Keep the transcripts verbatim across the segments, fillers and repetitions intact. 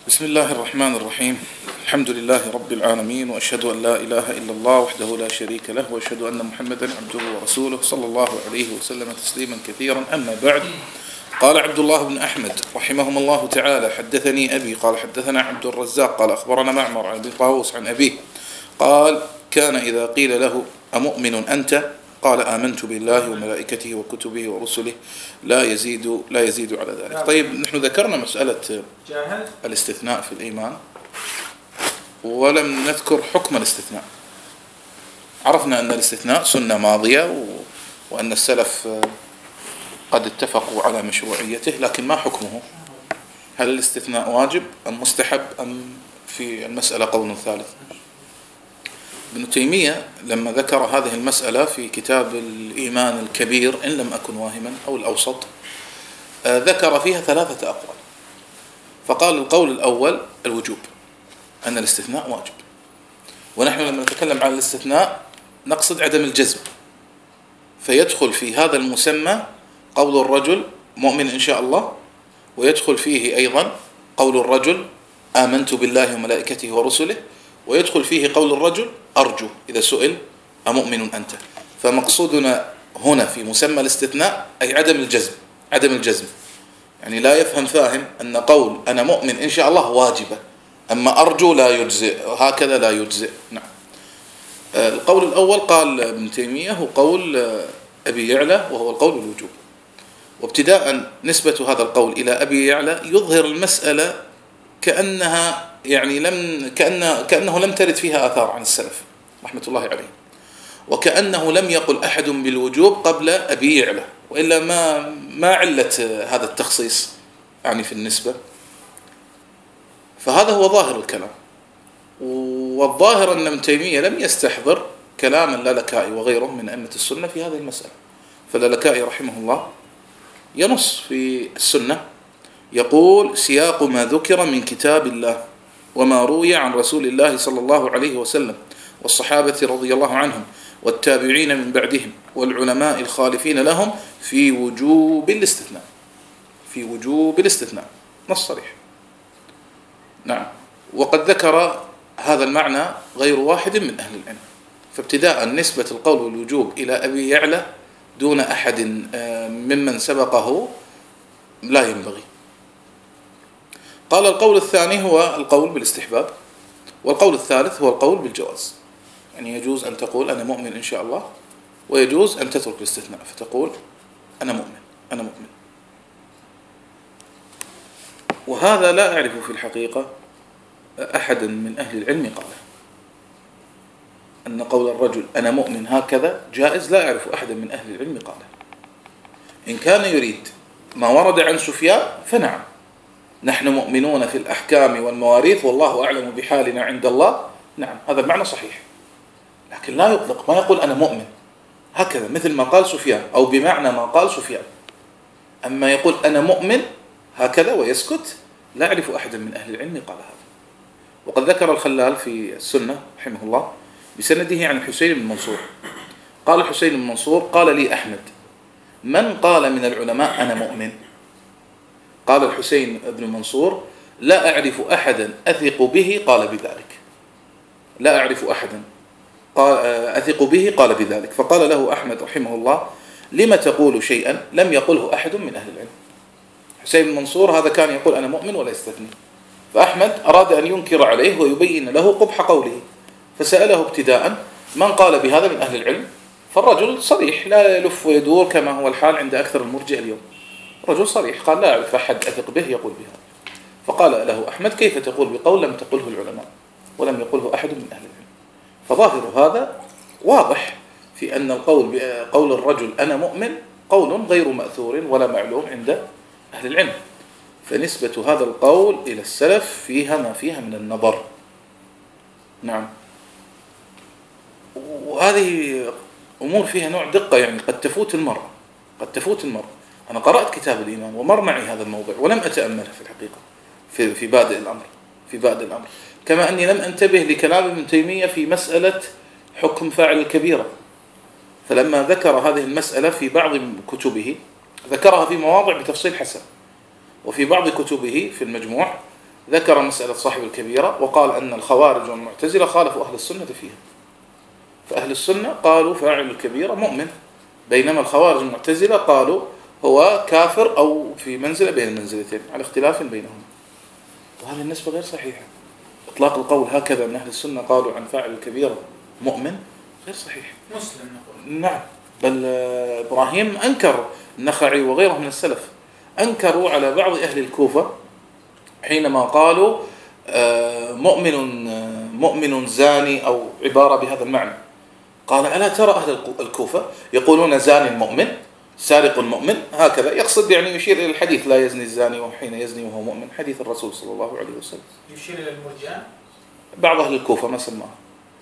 بسم الله الرحمن الرحيم. الحمد لله رب العالمين، وأشهد أن لا إله إلا الله وحده لا شريك له، وأشهد أن محمدا عبده ورسوله صلى الله عليه وسلم تسليما كثيرا. أما بعد، قال عبد الله بن أحمد رحمهم الله تعالى: حدثني أبي قال حدثنا عبد الرزاق قال أخبرنا معمر عن أبي طاووس عن أبيه قال: كان إذا قيل له أمؤمن أنت قال: آمنت بالله وملائكته وكتبه ورسله لا يزيد لا يزيد على ذلك. طيب، نحن ذكرنا مسألة الاستثناء في الإيمان ولم نذكر حكم الاستثناء. عرفنا أن الاستثناء سنة ماضية وأن السلف قد اتفقوا على مشروعيته، لكن ما حكمه؟ هل الاستثناء واجب أم مستحب أم في المسألة قول ثالث؟ ابن تيمية لما ذكر هذه المسألة في كتاب الإيمان الكبير إن لم أكن واهما أو الأوسط، ذكر فيها ثلاثة أقوال. فقال القول الأول الوجوب، أن الاستثناء واجب. ونحن لما نتكلم عن الاستثناء نقصد عدم الجزم، فيدخل في هذا المسمى قول الرجل مؤمن إن شاء الله، ويدخل فيه أيضا قول الرجل آمنت بالله وملائكته ورسله، ويدخل فيه قول الرجل أرجو إذا سئل أمؤمن أنت. فمقصودنا هنا في مسمى الاستثناء أي عدم الجزم، عدم الجزم يعني لا يفهم فاهم أن قول أنا مؤمن إن شاء الله واجبة، أما أرجو لا يجزئ، هكذا لا يجزئ. نعم. القول الأول قال ابن تيمية هو قول أبي يعلى، وهو القول الوجوب. وابتداء نسبة هذا القول إلى أبي يعلى يظهر المسألة كأنها يعني لم كأن كأنه لم ترد فيها آثار عن السلف رحمة الله عليه، وكأنه لم يقل أحد بالوجوب قبل أبي يعلى، وإلا ما ما علة هذا التخصيص يعني في النسبة. فهذا هو ظاهر الكلام، والظاهر أن ابن تيمية لم يستحضر كلام اللالكائي وغيره من أئمة السنة في هذه المسألة. فاللالكائي رحمه الله ينص في السنة يقول: سياق ما ذكر من كتاب الله وما روي عن رسول الله صلى الله عليه وسلم والصحابة رضي الله عنهم والتابعين من بعدهم والعلماء الخالفين لهم في وجوب الاستثناء، في وجوب الاستثناء، نص صريح. نعم. وقد ذكر هذا المعنى غير واحد من أهل العلم. فابتداء نسبة القول والوجوب إلى أبي يعلى دون أحد ممن سبقه لا ينبغي. قال: القول الثاني هو القول بالاستحباب، والقول الثالث هو القول بالجواز. يعني يجوز أن تقول أنا مؤمن إن شاء الله، ويجوز أن تترك الاستثناء فتقول أنا مؤمن أنا مؤمن. وهذا لا أعرف في الحقيقة أحدا من أهل العلم قاله، أن قول الرجل أنا مؤمن هكذا جائز. لا أعرف أحدا من أهل العلم قاله. إن كان يريد ما ورد عن سفيان فنعم، نحن مؤمنون في الأحكام والمواريث والله أعلم بحالنا عند الله. نعم، هذا المعنى صحيح، لكن لا يطلق، ما يقول أنا مؤمن هكذا مثل ما قال سفيان أو بمعنى ما قال سفيان. أما يقول أنا مؤمن هكذا ويسكت، لا أعرف أحدا من أهل العلم قال هذا. وقد ذكر الخلال في السنة رحمه الله بسنده عن الحسين بن منصور قال: الحسين بن منصور قال لي أحمد: من قال من العلماء أنا مؤمن؟ قال الحسين بن منصور: لا أعرف أحدا أثق به قال بذلك، لا أعرف أحدا قال أثق به قال بذلك. فقال له أحمد رحمه الله: لما تقول شيئا لم يقله أحد من أهل العلم؟ حسين بن منصور هذا كان يقول أنا مؤمن ولا يستثني، فأحمد أراد أن ينكر عليه ويبين له قبح قوله، فسأله ابتداء من قال بهذا من أهل العلم؟ فالرجل صريح، لا يلف ويدور كما هو الحال عند أكثر المرجئة اليوم. رجل صريح قال: لا أعرف أحد أثق به يقول بها. فقال له أحمد: كيف تقول بقول لم تقله العلماء ولم يقله أحد من أهل العلم؟ فظاهر هذا واضح في أن القول بقول الرجل أنا مؤمن قول غير مأثور ولا معلوم عند أهل العلم. فنسبة هذا القول إلى السلف فيها ما فيها من النظر. نعم. وهذه أمور فيها نوع دقة، يعني قد تفوت المرء قد تفوت المرء أنا قرأت كتاب الإيمان ومر معي هذا الموضوع ولم أتأمله في الحقيقة في في بادئ الأمر في بادئ الأمر كما أني لم أنتبه لكلام ابن تيمية في مسألة حكم فاعل الكبيرة. فلما ذكر هذه المسألة في بعض كتبه ذكرها في مواضع بتفصيل حسن، وفي بعض كتبه في المجموع ذكر مسألة صاحب الكبيرة وقال أن الخوارج والمعتزلة خالفوا أهل السنة فيها، فأهل السنة قالوا فاعل الكبيرة مؤمن، بينما الخوارج والمعتزلة قالوا هو كافر أو في منزلة بين المنزلتين على اختلاف بينهم. وهذه النسبة غير صحيحة. إطلاق القول هكذا أن أهل السنة قالوا عن فاعل الكبيرة مؤمن غير صحيح. مسلم نقول. نعم، بل إبراهيم أنكر، النخعي وغيره من السلف أنكروا على بعض أهل الكوفة حينما قالوا مؤمن مؤمن زاني أو عبارة بهذا المعنى. قال ألا ترى أهل الكوفة يقولون زاني مؤمن، سارق مؤمن، هكذا يقصد يعني يشير إلى الحديث لا يزني الزاني وحين يزني وهو مؤمن، حديث الرسول صلى الله عليه وسلم. يشير إلى المرجئة بعض أهل الكوفة ما سماها.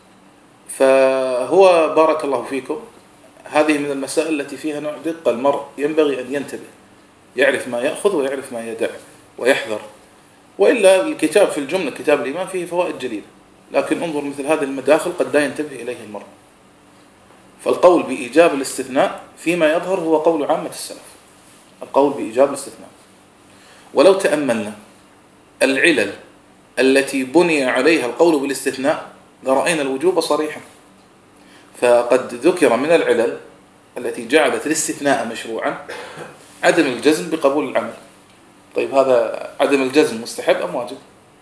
فهو بارك الله فيكم هذه من المسائل التي فيها نوع دقة، المرء ينبغي أن ينتبه، يعرف ما يأخذ ويعرف ما يدع ويحذر. وإلا الكتاب في الجملة كتاب الإيمان فيه فوائد جليلة، لكن انظر مثل هذه المداخل قد لا ينتبه إليه المرء. فالقول بإيجاب الاستثناء فيما يظهر هو قول عامة السلف، القول بإيجاب الاستثناء. ولو تأملنا العلل التي بني عليها القول بالاستثناء لرأينا الوجوب صريحا. فقد ذكر من العلل التي جعلت الاستثناء مشروعا عدم الجزم بقبول العمل. طيب هذا عدم الجزم مستحب أم واجب؟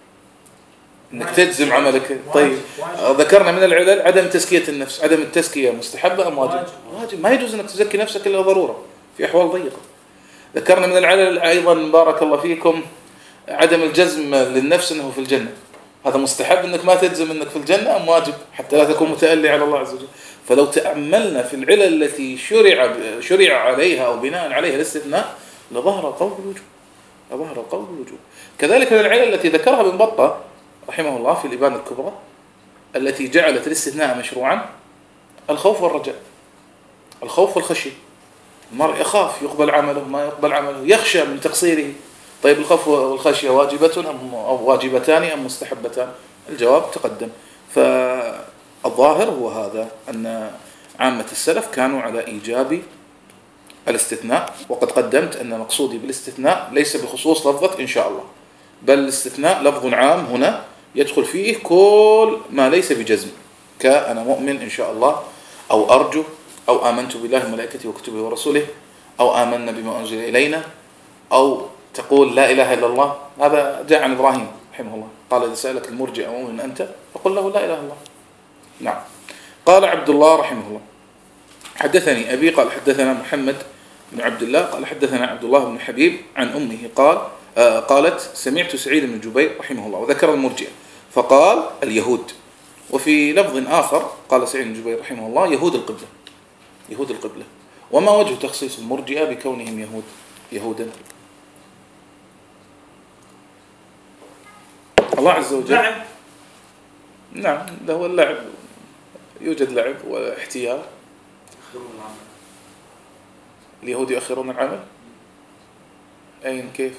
انك تجزم عملك. طيب ذكرنا من العلل عدم تزكية النفس، عدم التزكية مستحبة أم واجب؟ واجب. ما يجوز انك تزكي نفسك إلا ضرورة في أحوال ضيقة. ذكرنا من العلل أيضا بارك الله فيكم عدم الجزم للنفس أنه في الجنة، هذا مستحب انك ما تجزم انك في الجنة أم واجب حتى لا تكون متألي على الله عز وجل. فلو تأملنا في العلل التي شرع شرع عليها أو بناء عليها الاستثناء لظهر القول بالوجوب، لظهر القول بالوجوب. كذلك من العلل التي ذكرها ابن بطة رحمه الله في الإبانة الكبرى التي جعلت الاستثناء مشروعا الخوف والرجاء، الخوف والخشية. المرء يخاف يقبل عمله ما يقبل عمله، يخشى من تقصيره. طيب الخوف والخشية واجبة أم أو واجبتان أم مستحبتان؟ الجواب تقدم. فالظاهر هو هذا أن عامة السلف كانوا على إيجاب الاستثناء، وقد قدمت أن مقصودي بالاستثناء ليس بخصوص لفظة إن شاء الله، بل الاستثناء لفظ عام هنا يدخل فيه كل ما ليس بجزم، كأنا مؤمن إن شاء الله، أو أرجو، أو آمنت بالله وملائكته وكتبه ورسوله، أو آمنا بما أنزل إلينا، أو تقول لا إله إلا الله. هذا جاء عن إبراهيم رحمه الله قال إذا سألك المرجئ مؤمن أنت فقل له لا إله إلا الله. نعم. قال عبد الله رحمه الله حدثني أبي قال حدثنا محمد بن عبد الله قال حدثنا عبد الله بن حبيب عن أمه قال آه قالت سمعت سعيد بن جبير رحمه الله وذكر المرجئة فقال اليهود. وفي لفظ آخر قال سعيد بن جبير رحمه الله يهود القبلة، يهود القبلة. وما وجه تخصيص المرجئة بكونهم يهود يهودا؟ الله عز وجل نعم نعم ده هو اللعب، يوجد لعب واحتيال. اليهود يؤخرون العمل أين كيف؟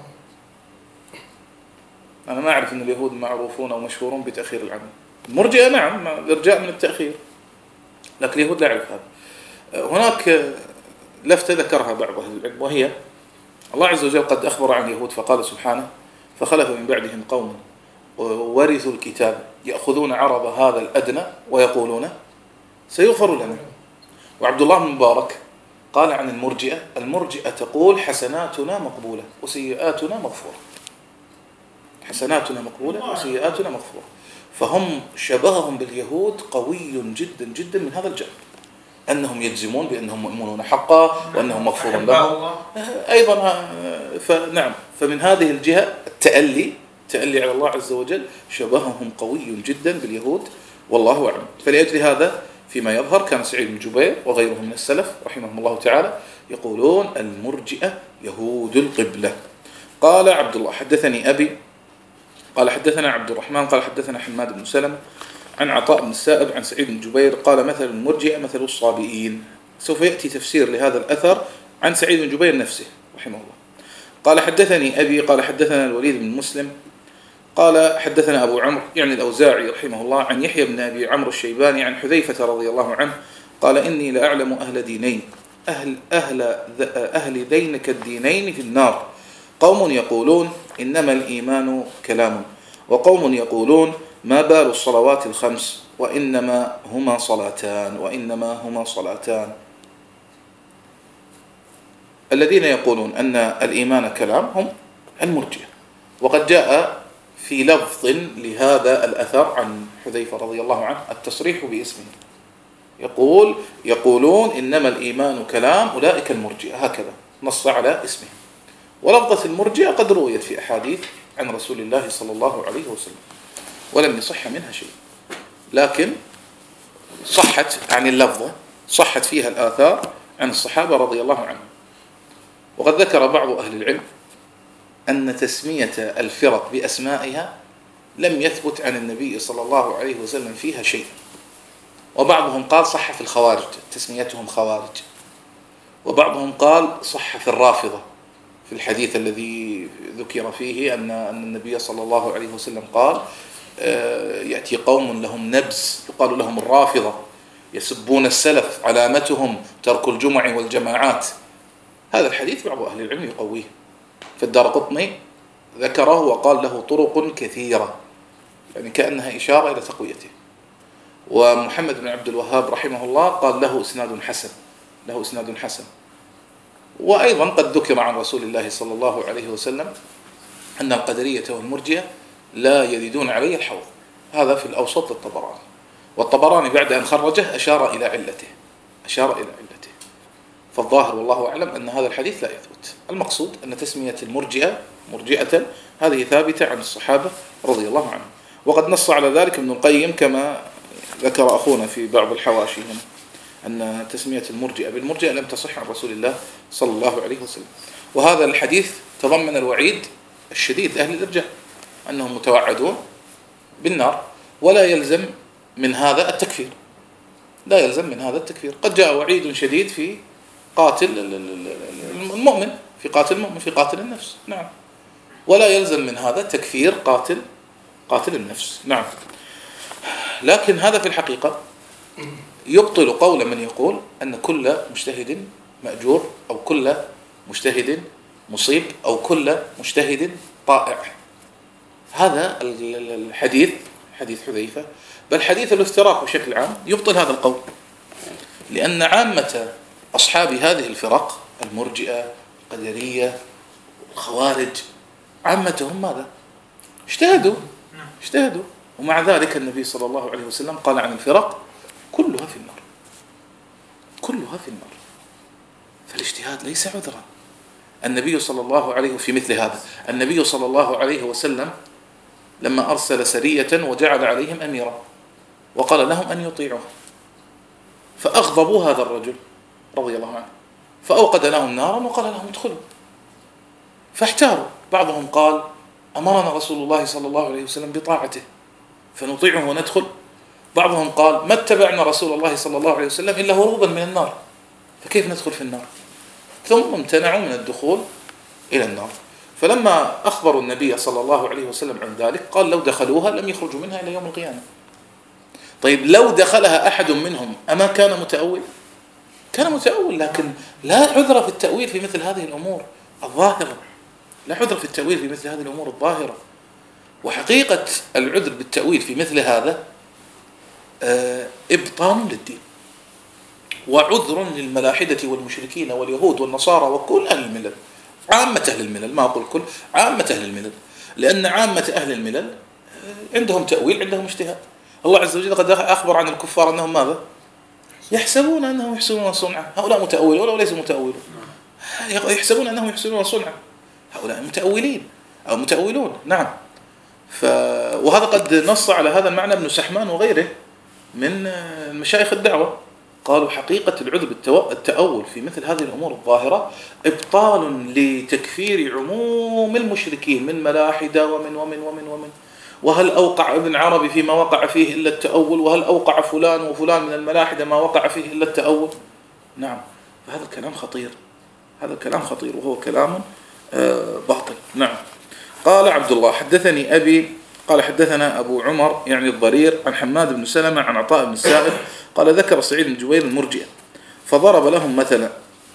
أنا ما أعرف أن اليهود معروفون أو مشهورون بتأخير العمل. المرجئة نعم الإرجاء من التأخير، لكن اليهود لا أعرف هذا. هناك لفتة ذكرها بعض أهل العلم وهي الله عز وجل قد أخبر عن اليهود فقال سبحانه فخلف من بعدهم قوم ورثوا الكتاب يأخذون عرض هذا الأدنى ويقولون سيغفر لنا. وعبد الله بن مبارك قال عن المرجئة المرجئة تقول حسناتنا مقبولة وسيئاتنا مغفورة، حسناتنا مقبولة وسيئاتنا مغفورة. فهم شبههم باليهود قوي جدا جدا من هذا الجانب، أنهم يجزمون بأنهم مؤمنون حقا وأنهم مغفور لهم أيضا. فنعم فمن هذه الجهة التألي تألي على الله عز وجل شبههم قوي جدا باليهود والله أعلم. فلأجل هذا فيما يظهر كان سعيد بن جبير وغيره من السلف رحمهم الله تعالى يقولون المرجئة يهود القبلة. قال عبد الله حدثني أبي قال حدثنا عبد الرحمن قال حدثنا حماد بن سلمة عن عطاء بن السائب عن سعيد بن جبير قال مثل المرجئة مثل الصابئين. سوف يأتي تفسير لهذا الأثر عن سعيد بن جبير نفسه رحمه الله. قال حدثني أبي قال حدثنا الوليد بن مسلم قال حدثنا أبو عمرو يعني الأوزاعي رحمه الله عن يحيى بن أبي عمرو الشيباني عن حذيفة رضي الله عنه قال إني لأعلم أهل دينين أهل, أهل, أهل ذينك الدينين في النار قوم يقولون إنما الإيمان كلام، وقوم يقولون ما بال الصلوات الخمس وإنما هما صلاتان وإنما هما صلاتان. الذين يقولون أن الإيمان كلام هم المرجئة. وقد جاء في لفظ لهذا الأثر عن حذيفة رضي الله عنه التصريح باسمه، يقول يقولون إنما الإيمان كلام أولئك المرجئة، هكذا نص على اسمه. ولفظة المرجئة قد رويت في أحاديث عن رسول الله صلى الله عليه وسلم ولم يصح منها شيء، لكن صحت عن اللفظة، صحت فيها الآثار عن الصحابة رضي الله عنهم. وقد ذكر بعض أهل العلم أن تسمية الفرق بأسمائها لم يثبت عن النبي صلى الله عليه وسلم فيها شيء. وبعضهم قال صح في الخوارج تسميتهم خوارج، وبعضهم قال صح في الرافضة في الحديث الذي ذكر فيه أن النبي صلى الله عليه وسلم قال يأتي قوم لهم نبز يقال لهم الرافضة يسبون السلف علامتهم ترك الجمع والجماعات. هذا الحديث بعض أهل العلم يقويه، فالدارقطني ذكره وقال له طرق كثيرة، يعني كأنها إشارة إلى تقويته. ومحمد بن عبد الوهاب رحمه الله قال له إسناد حسن، له إسناد حسن. وأيضا قد ذكر عن رسول الله صلى الله عليه وسلم أن القدرية والمرجئة لا يردون عليه الحوض، هذا في الأوسط للطبراني. والطبراني بعد أن خرجه أشار إلى علته، أشار إلى علته. فالظاهر والله أعلم أن هذا الحديث لا يثبت. المقصود أن تسمية المرجئة مرجئة هذه ثابتة عن الصحابة رضي الله عنهم. وقد نص على ذلك ابن القيم كما ذكر أخونا في بعض الحواشي هنا أن تسمية المرجئة بالمرجئة لم تصح عن رسول الله صلى الله عليه وسلم. وهذا الحديث تضمن الوعيد الشديد أهل الإرجاء أنهم متوعدون بالنار، ولا يلزم من هذا التكفير، لا يلزم من هذا التكفير. قد جاء وعيد شديد في قاتل المؤمن، في قاتل المؤمن، في قاتل النفس، نعم، ولا يلزم من هذا تكفير قاتل قاتل النفس، نعم. لكن هذا في الحقيقة يبطل قول من يقول أن كل مجتهد مأجور، أو كل مجتهد مصيب، أو كل مجتهد طائع. هذا الحديث حديث حذيفة، بل حديث الافتراق بشكل عام يبطل هذا القول، لأن عامة أصحاب هذه الفرق المرجئة القدرية الخوارج عامتهم ماذا؟ اجتهدوا اجتهدوا ومع ذلك النبي صلى الله عليه وسلم قال عن الفرق كلها في النار، كلها في النار. فالاجتهاد ليس عذرا. النبي صلى الله عليه وسلم في مثل هذا، النبي صلى الله عليه وسلم لما أرسل سرية وجعل عليهم أميرا وقال لهم أن يطيعوه، فأغضبوا هذا الرجل رضي الله عنه، فأوقد لهم نارا وقال لهم ادخلوا، فاحتاروا. بعضهم قال أمرنا رسول الله صلى الله عليه وسلم بطاعته فنطيعه وندخل. بعضهم قال ما اتبعنا رسول الله صلى الله عليه وسلم إلا هروبا من النار، فكيف ندخل في النار؟ ثم امتنعوا من الدخول إلى النار. فلما أخبروا النبي صلى الله عليه وسلم عن ذلك قال لو دخلوها لم يخرجوا منها إلى يوم القيامة. طيب لو دخلها أحد منهم أما كان متأول؟ كان متأول، لكن لا عذر في التأويل في مثل هذه الأمور الظاهرة، لا عذر في التأويل في مثل هذه الأمور الظاهرة. وحقيقة العذر بالتأويل في مثل هذا إبطال للدين، وعذر للملاحدة والمشركين واليهود والنصارى وكل أهل الملل، عامة أهل الملل، ما أقول كل، عامة أهل الملل، لأن عامة أهل الملل عندهم تأويل، عندهم اجتهاد. الله عز وجل قد أخبر عن الكفار أنهم ماذا؟ يحسبون أنهم يحسنون صنعا، هؤلاء متأولون ولا ليسوا متأولون؟ يحسبون أنهم يحسنون صنعا، هؤلاء متأولين أو متأولون، نعم. ف... وهذا قد نص على هذا المعنى ابن سحمان وغيره من مشايخ الدعوة، قالوا حقيقة العذر بالتأول في مثل هذه الأمور الظاهرة إبطال لتكفير عموم المشركين من ملاحدة ومن ومن ومن ومن وهل أوقع ابن عربي فيما وقع فيه إلا التأول؟ وهل أوقع فلان وفلان من الملاحدة ما وقع فيه إلا التأول؟ نعم. فهذا الكلام خطير، هذا الكلام خطير وهو كلام باطل. نعم. قال عبد الله حدثني أبي قال حدثنا أبو عمر يعني الضرير عن حماد بن سلمة عن عطاء بن السائب قال ذكر سعيد بن جبير المرجئة فضرب لهم مثلا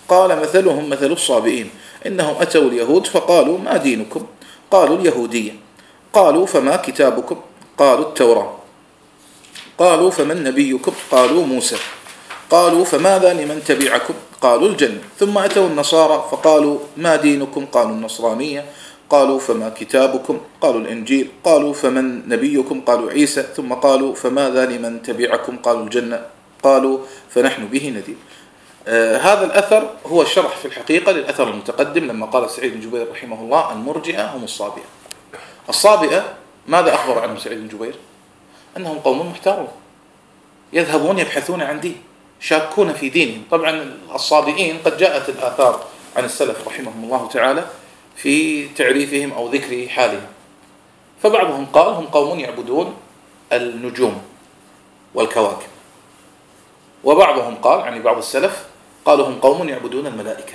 قال مثلهم مثل الصابئين إنهم أتوا اليهود فقالوا ما دينكم؟ قالوا اليهودية. قالوا فما كتابكم؟ قالوا التوراة. قالوا فمن نبيكم؟ قالوا موسى. قالوا فماذا لمن تبعكم؟ قالوا الجنة. ثم أتوا النصارى فقالوا ما دينكم؟ قالوا النصرانية. قالوا فما كتابكم؟ قالوا الإنجيل. قالوا فمن نبيكم؟ قالوا عيسى. ثم قالوا فماذا لمن تبعكم؟ قالوا الجنة. قالوا فنحن به نذير. آه هذا الأثر هو الشرح في الحقيقة للأثر المتقدم لما قال سعيد بن جبير رحمه الله المرجئة هم الصابئة. الصابئة ماذا أخبر عنهم سعيد بن جبير؟ أنهم قوم محتارون يذهبون يبحثون عن دين، شاكون في دينهم. طبعا الصابئين قد جاءت الآثار عن السلف رحمهم الله تعالى في تعريفهم أو ذكر حالهم. فبعضهم قال هم قوم يعبدون النجوم والكواكب، وبعضهم قال يعني بعض السلف قالوا هم قوم يعبدون الملائكة،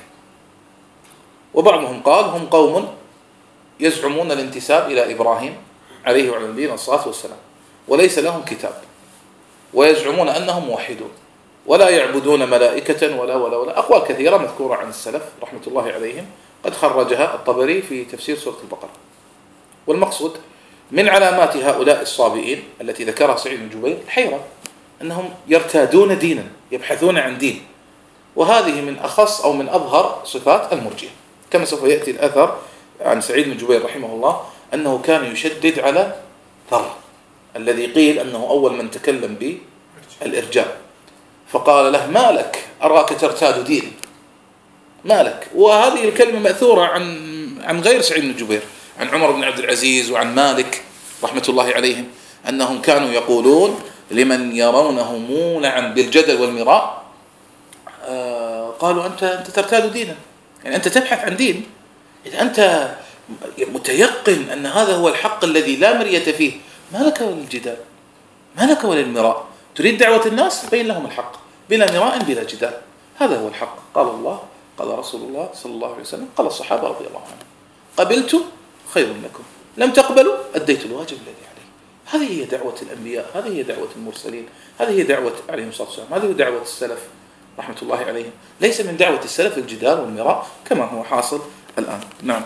وبعضهم قال هم قوم يزعمون الانتساب إلى إبراهيم عليه وعلى نبينا الصلاة والسلام وليس لهم كتاب، ويزعمون أنهم موحدون ولا يعبدون ملائكة ولا ولا ولا أقوال كثيرة مذكورة عن السلف رحمة الله عليهم قد خرجها الطبري في تفسير سورة البقرة. والمقصود من علامات هؤلاء الصابئين التي ذكرها سعيد بن جبير الحيرة، أنهم يرتادون دينا يبحثون عن دين، وهذه من أخص أو من أظهر صفات المرجئة، كما سوف يأتي الأثر عن سعيد بن جبير رحمه الله أنه كان يشدد على ذر الذي قيل أنه أول من تكلم بالإرجاء، فقال له ما لك أراك ترتاد دين، ما لك. وهذه الكلمة مأثورة عن عن غير سعيد بن جبير، عن عمر بن عبد العزيز وعن مالك رحمة الله عليهم أنهم كانوا يقولون لمن يرونه مولعا بالجدل والمراء آه قالوا أنت أنت ترتاد دينا، يعني أنت تبحث عن دين، إذا أنت متيقن أن هذا هو الحق الذي لا مرية فيه ما لك وللجدال، ما لك وللمراء، تريد دعوة الناس بين لهم الحق بلا مراء بلا جدال، هذا هو الحق. قال الله قال رسول الله صلى الله عليه وسلم قال الصحابة رضي الله عنهم قبلت خير لكم، لم تقبلوا أديت الواجب الذي عليه. هذه هي دعوة الأنبياء، هذه هي دعوة المرسلين، هذه هي دعوة عليهم الصلاة والسلام، هذه هي دعوة السلف رحمة الله عليهم. ليس من دعوة السلف الجدال والمراء كما هو حاصل الآن. نعم.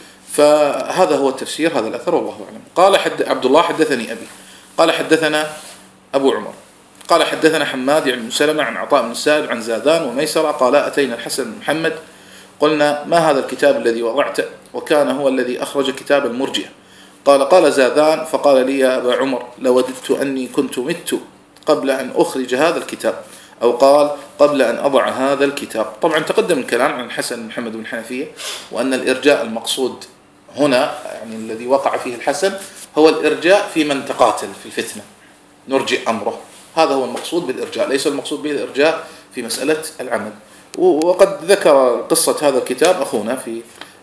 فهذا هو التفسير هذا الأثر والله أعلم. قال حد عبد الله حدثني أبي قال حدثنا أبو عمر قال حدثنا حماد بن سلمة عن عطاء بن السائب عن زادان وميسرة قال أتينا الحسن بن محمد قلنا ما هذا الكتاب الذي وضعته؟ وكان هو الذي أخرج كتاب المرجئة. قال قال زادان فقال لي يا أبا عمر لوددت أني كنت مت قبل أن أخرج هذا الكتاب، أو قال قبل أن أضع هذا الكتاب. طبعا تقدم الكلام عن الحسن بن محمد بن حنفية، وأن الإرجاء المقصود هنا يعني الذي وقع فيه الحسن هو الإرجاء في من تقاتل في الفتنة نرجئ أمره، هذا هو المقصود بالإرجاء، ليس المقصود به الإرجاء في مسألة العمل. وقد ذكر قصة هذا الكتاب أخونا في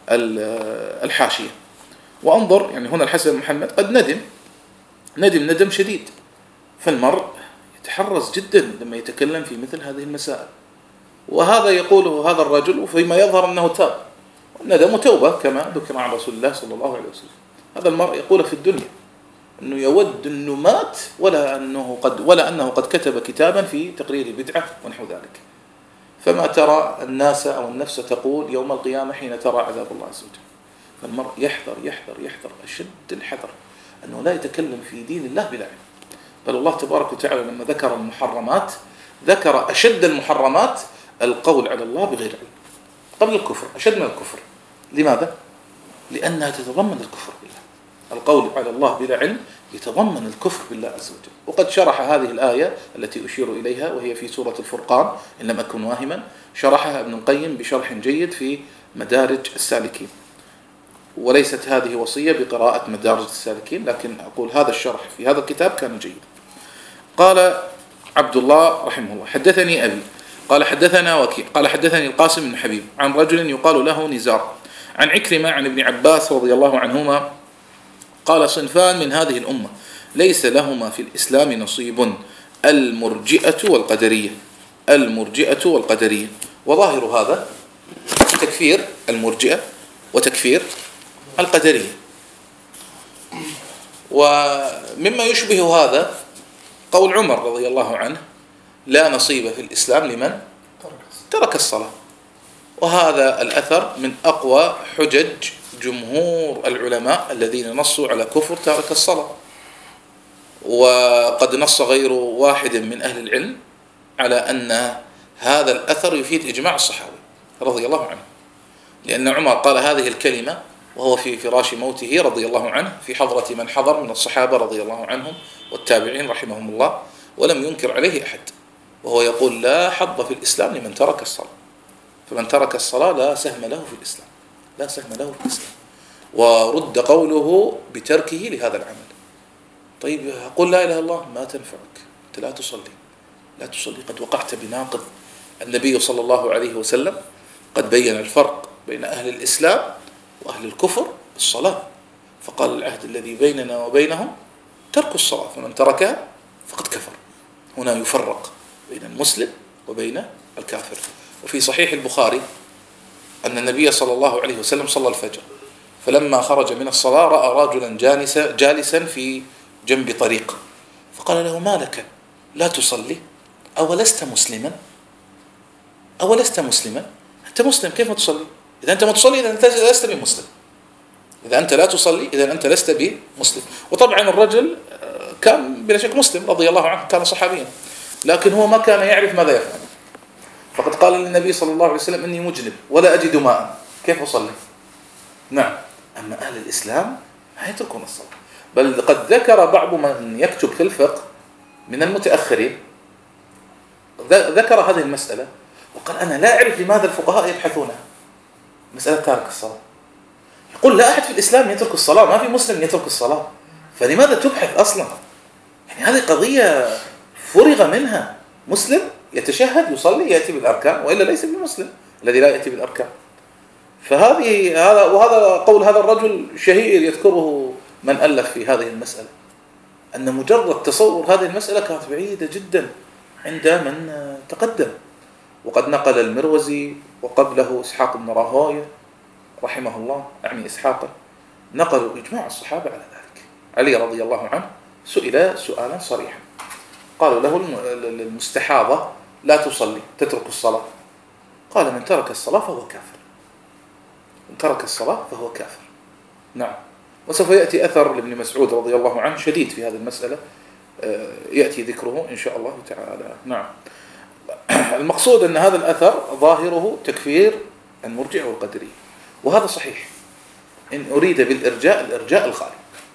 الحاشية. وأنظر يعني هنا الحسن بن محمد قد ندم ندم ندم شديد، فالمرء يتحرز جدا لما يتكلم في مثل هذه المسائل، وهذا يقوله هذا الرجل وفيما يظهر أنه تاب، ندم توبة كما ذكر عن رسول الله صلى الله عليه وسلم. هذا المرء يقول في الدنيا أنه يود أنه مات ولا أنه قد ولا أنه قد كتب كتابا في تقرير بدعة ونحو ذلك. فما ترى الناس أو النفس تقول يوم القيامة حين ترى عذاب الله عز وجل. فالمرء يحذر يحذر يحذر أشد الحذر أنه لا يتكلم في دين الله بلا علم. بل الله تبارك وتعالى لما ذكر المحرمات ذكر أشد المحرمات القول على الله بغير علم قبل الكفر، أشد من الكفر. لماذا؟ لأنها تتضمن الكفر بالله. القول على الله بلا علم يتضمن الكفر بالله عز وجل. وقد شرح هذه الآية التي أشير إليها وهي في سورة الفرقان إن لم أكن واهما، شرحها ابن القيم بشرح جيد في مدارج السالكين، وليست هذه وصية بقراءة مدارج السالكين، لكن أقول هذا الشرح في هذا الكتاب كان جيد. قال عبد الله رحمه الله حدثني أبي قال حدثنا وكيع قال حدثني القاسم بن حبيب عن رجل يقال له نزار عن عكرمة عن ابن عباس رضي الله عنهما قال صنفان من هذه الأمة ليس لهما في الإسلام نصيب، المرجئة والقدرية. المرجئة والقدرية. وظاهر هذا تكفير المرجئة وتكفير القدرية. ومما يشبه هذا قول عمر رضي الله عنه لا نصيب في الإسلام لمن ترك الصلاة. وهذا الأثر من أقوى حجج جمهور العلماء الذين نصوا على كفر تارك الصلاة. وقد نص غير واحد من أهل العلم على أن هذا الأثر يفيد إجماع الصحابة رضي الله عنه، لأن عمر قال هذه الكلمة وهو في فراش موته رضي الله عنه في حضرة من حضر من الصحابة رضي الله عنهم والتابعين رحمهم الله، ولم ينكر عليه أحد، وهو يقول لا حظ في الإسلام لمن ترك الصلاة، فمن ترك الصلاة لا سهم له في الإسلام، لا سهم له في الإسلام. ورد قوله بتركه لهذا العمل. طيب قل لا إله إلا الله ما تنفعك، أنت لا تصلي، لا تصلي، قد وقعت بناقض. النبي صلى الله عليه وسلم قد بين الفرق بين أهل الإسلام وأهل الكفر بالصلاة، فقال العهد الذي بيننا وبينهم ترك الصلاة، فمن تركها فقد كفر. هنا يفرق بين المسلم وبين الكافر. وفي صحيح البخاري أن النبي صلى الله عليه وسلم صلى الفجر، فلما خرج من الصلاة رأى رجلا جالسا, جالسا في جنب طريق، فقال له ما لك لا تصلي؟ أولست مسلما؟ أولست مسلما؟ أنت مسلم كيف ما تصلي؟ إذا أنت ما تصلي إذا أنت لست بمسلم، إذا أنت لا تصلي إذا أنت لست بمسلم. وطبعا الرجل كان بلا شك مسلم رضي الله عنه، كان صحابيا، لكن هو ما كان يعرف ماذا يفعل. فقد قال للنبي صلى الله عليه وسلم إني مجنب ولا أجد ماء، كيف أصلي؟ نعم. أما أهل الإسلام ما يتركون الصلاة، بل قد ذكر بعض من يكتب في الفقه من المتأخرين ذكر هذه المسألة وقال أنا لا أعرف لماذا الفقهاء يبحثونها، مسألة تارك الصلاة. يقول لا أحد في الإسلام يترك الصلاة، ما في مسلم يترك الصلاة، فلماذا تبحث أصلا؟ يعني هذه قضية فرغ منها. مسلم يتشهد يصلي يأتي بالأركان، وإلا ليس بمسلم الذي لا يأتي بالأركان. فهذه هذا وهذا قول هذا الرجل شهير يذكره من ألف في هذه المسألة، أن مجرد تصور هذه المسألة كانت بعيدة جدا عند من تقدم. وقد نقل المروزي وقبله إسحاق بن راهويه رحمه الله، يعني إسحاق، نقلوا إجماع الصحابة على ذلك. علي رضي الله عنه سئل سؤالا صريحا، قالوا له المستحاضة لا تصلي تترك الصلاة، قال من ترك الصلاة فهو كافر، من ترك الصلاة فهو كافر. نعم. وسوف يأتي أثر لابن مسعود رضي الله عنه شديد في هذه المسألة، يأتي ذكره إن شاء الله تعالى. نعم. المقصود أن هذا الأثر ظاهره تكفير المرجئة والقدرية، وهذا صحيح إن أريد بالإرجاء الإرجاء الغالي.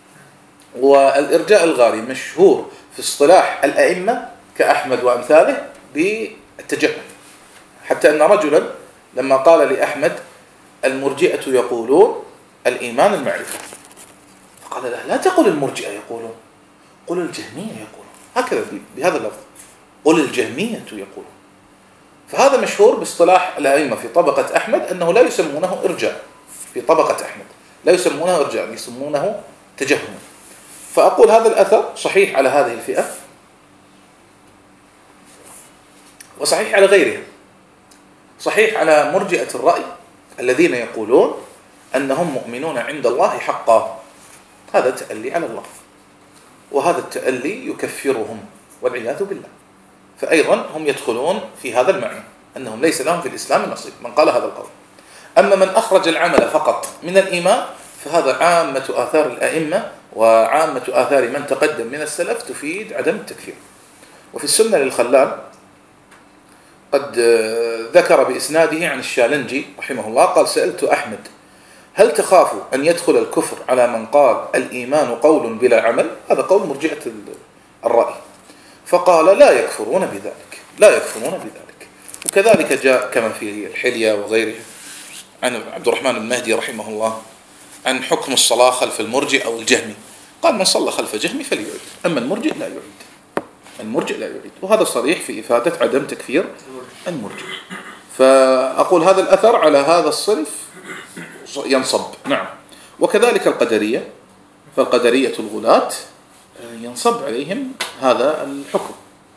والإرجاء الغالي مشهور في اصطلاح الأئمة كأحمد وأمثاله بالتجهم، حتى أن رجلا لما قال لأحمد المرجئة يقولون الإيمان المعرفة، فقال له لا تقل المرجئة يقولون، قل الجهمية يقولون، هكذا بهذا اللفظ، قل الجهمية يقولون. فهذا مشهور باصطلاح الأئمة في طبقة أحمد أنه لا يسمونه إرجاء، في طبقة أحمد لا يسمونه إرجاء، يسمونه تجهم. فأقول هذا الأثر صحيح على هذه الفئة وصحيح على غيرها، صحيح على مرجئة الرأي الذين يقولون أنهم مؤمنون عند الله حقا، هذا تألي على الله، وهذا التألي يكفرهم والعياذ بالله. فأيضا هم يدخلون في هذا المعنى أنهم ليس لهم في الإسلام نصيب من قال هذا القول. أما من أخرج العمل فقط من الإيمان فهذا عامة آثار الأئمة وعامة آثار من تقدم من السلف تفيد عدم التكفير. وفي السنة للخلال قد ذكر بإسناده عن الشالنجي رحمه الله قال سألت أحمد هل تخاف أن يدخل الكفر على من قال الإيمان قول بلا عمل؟ هذا قول مرجئة الرأي. فقال لا يكفرون بذلك، لا يكفرون بذلك. وكذلك جاء كما في الحلية وغيره عن عبد الرحمن المهدي رحمه الله عن حكم الصلاة خلف المرجئ أو الجهمي، قال من صلى خلف جهمي فليعيد، أما المرجئ لا يعيد، المرجئ لا يعيد. وهذا صريح في إفادة عدم تكفير المرجئ. فأقول هذا الأثر على هذا الصنف ينصب. نعم. وكذلك القدرية، فالقدرية الغلاة ينصب عليهم هذا الحكم.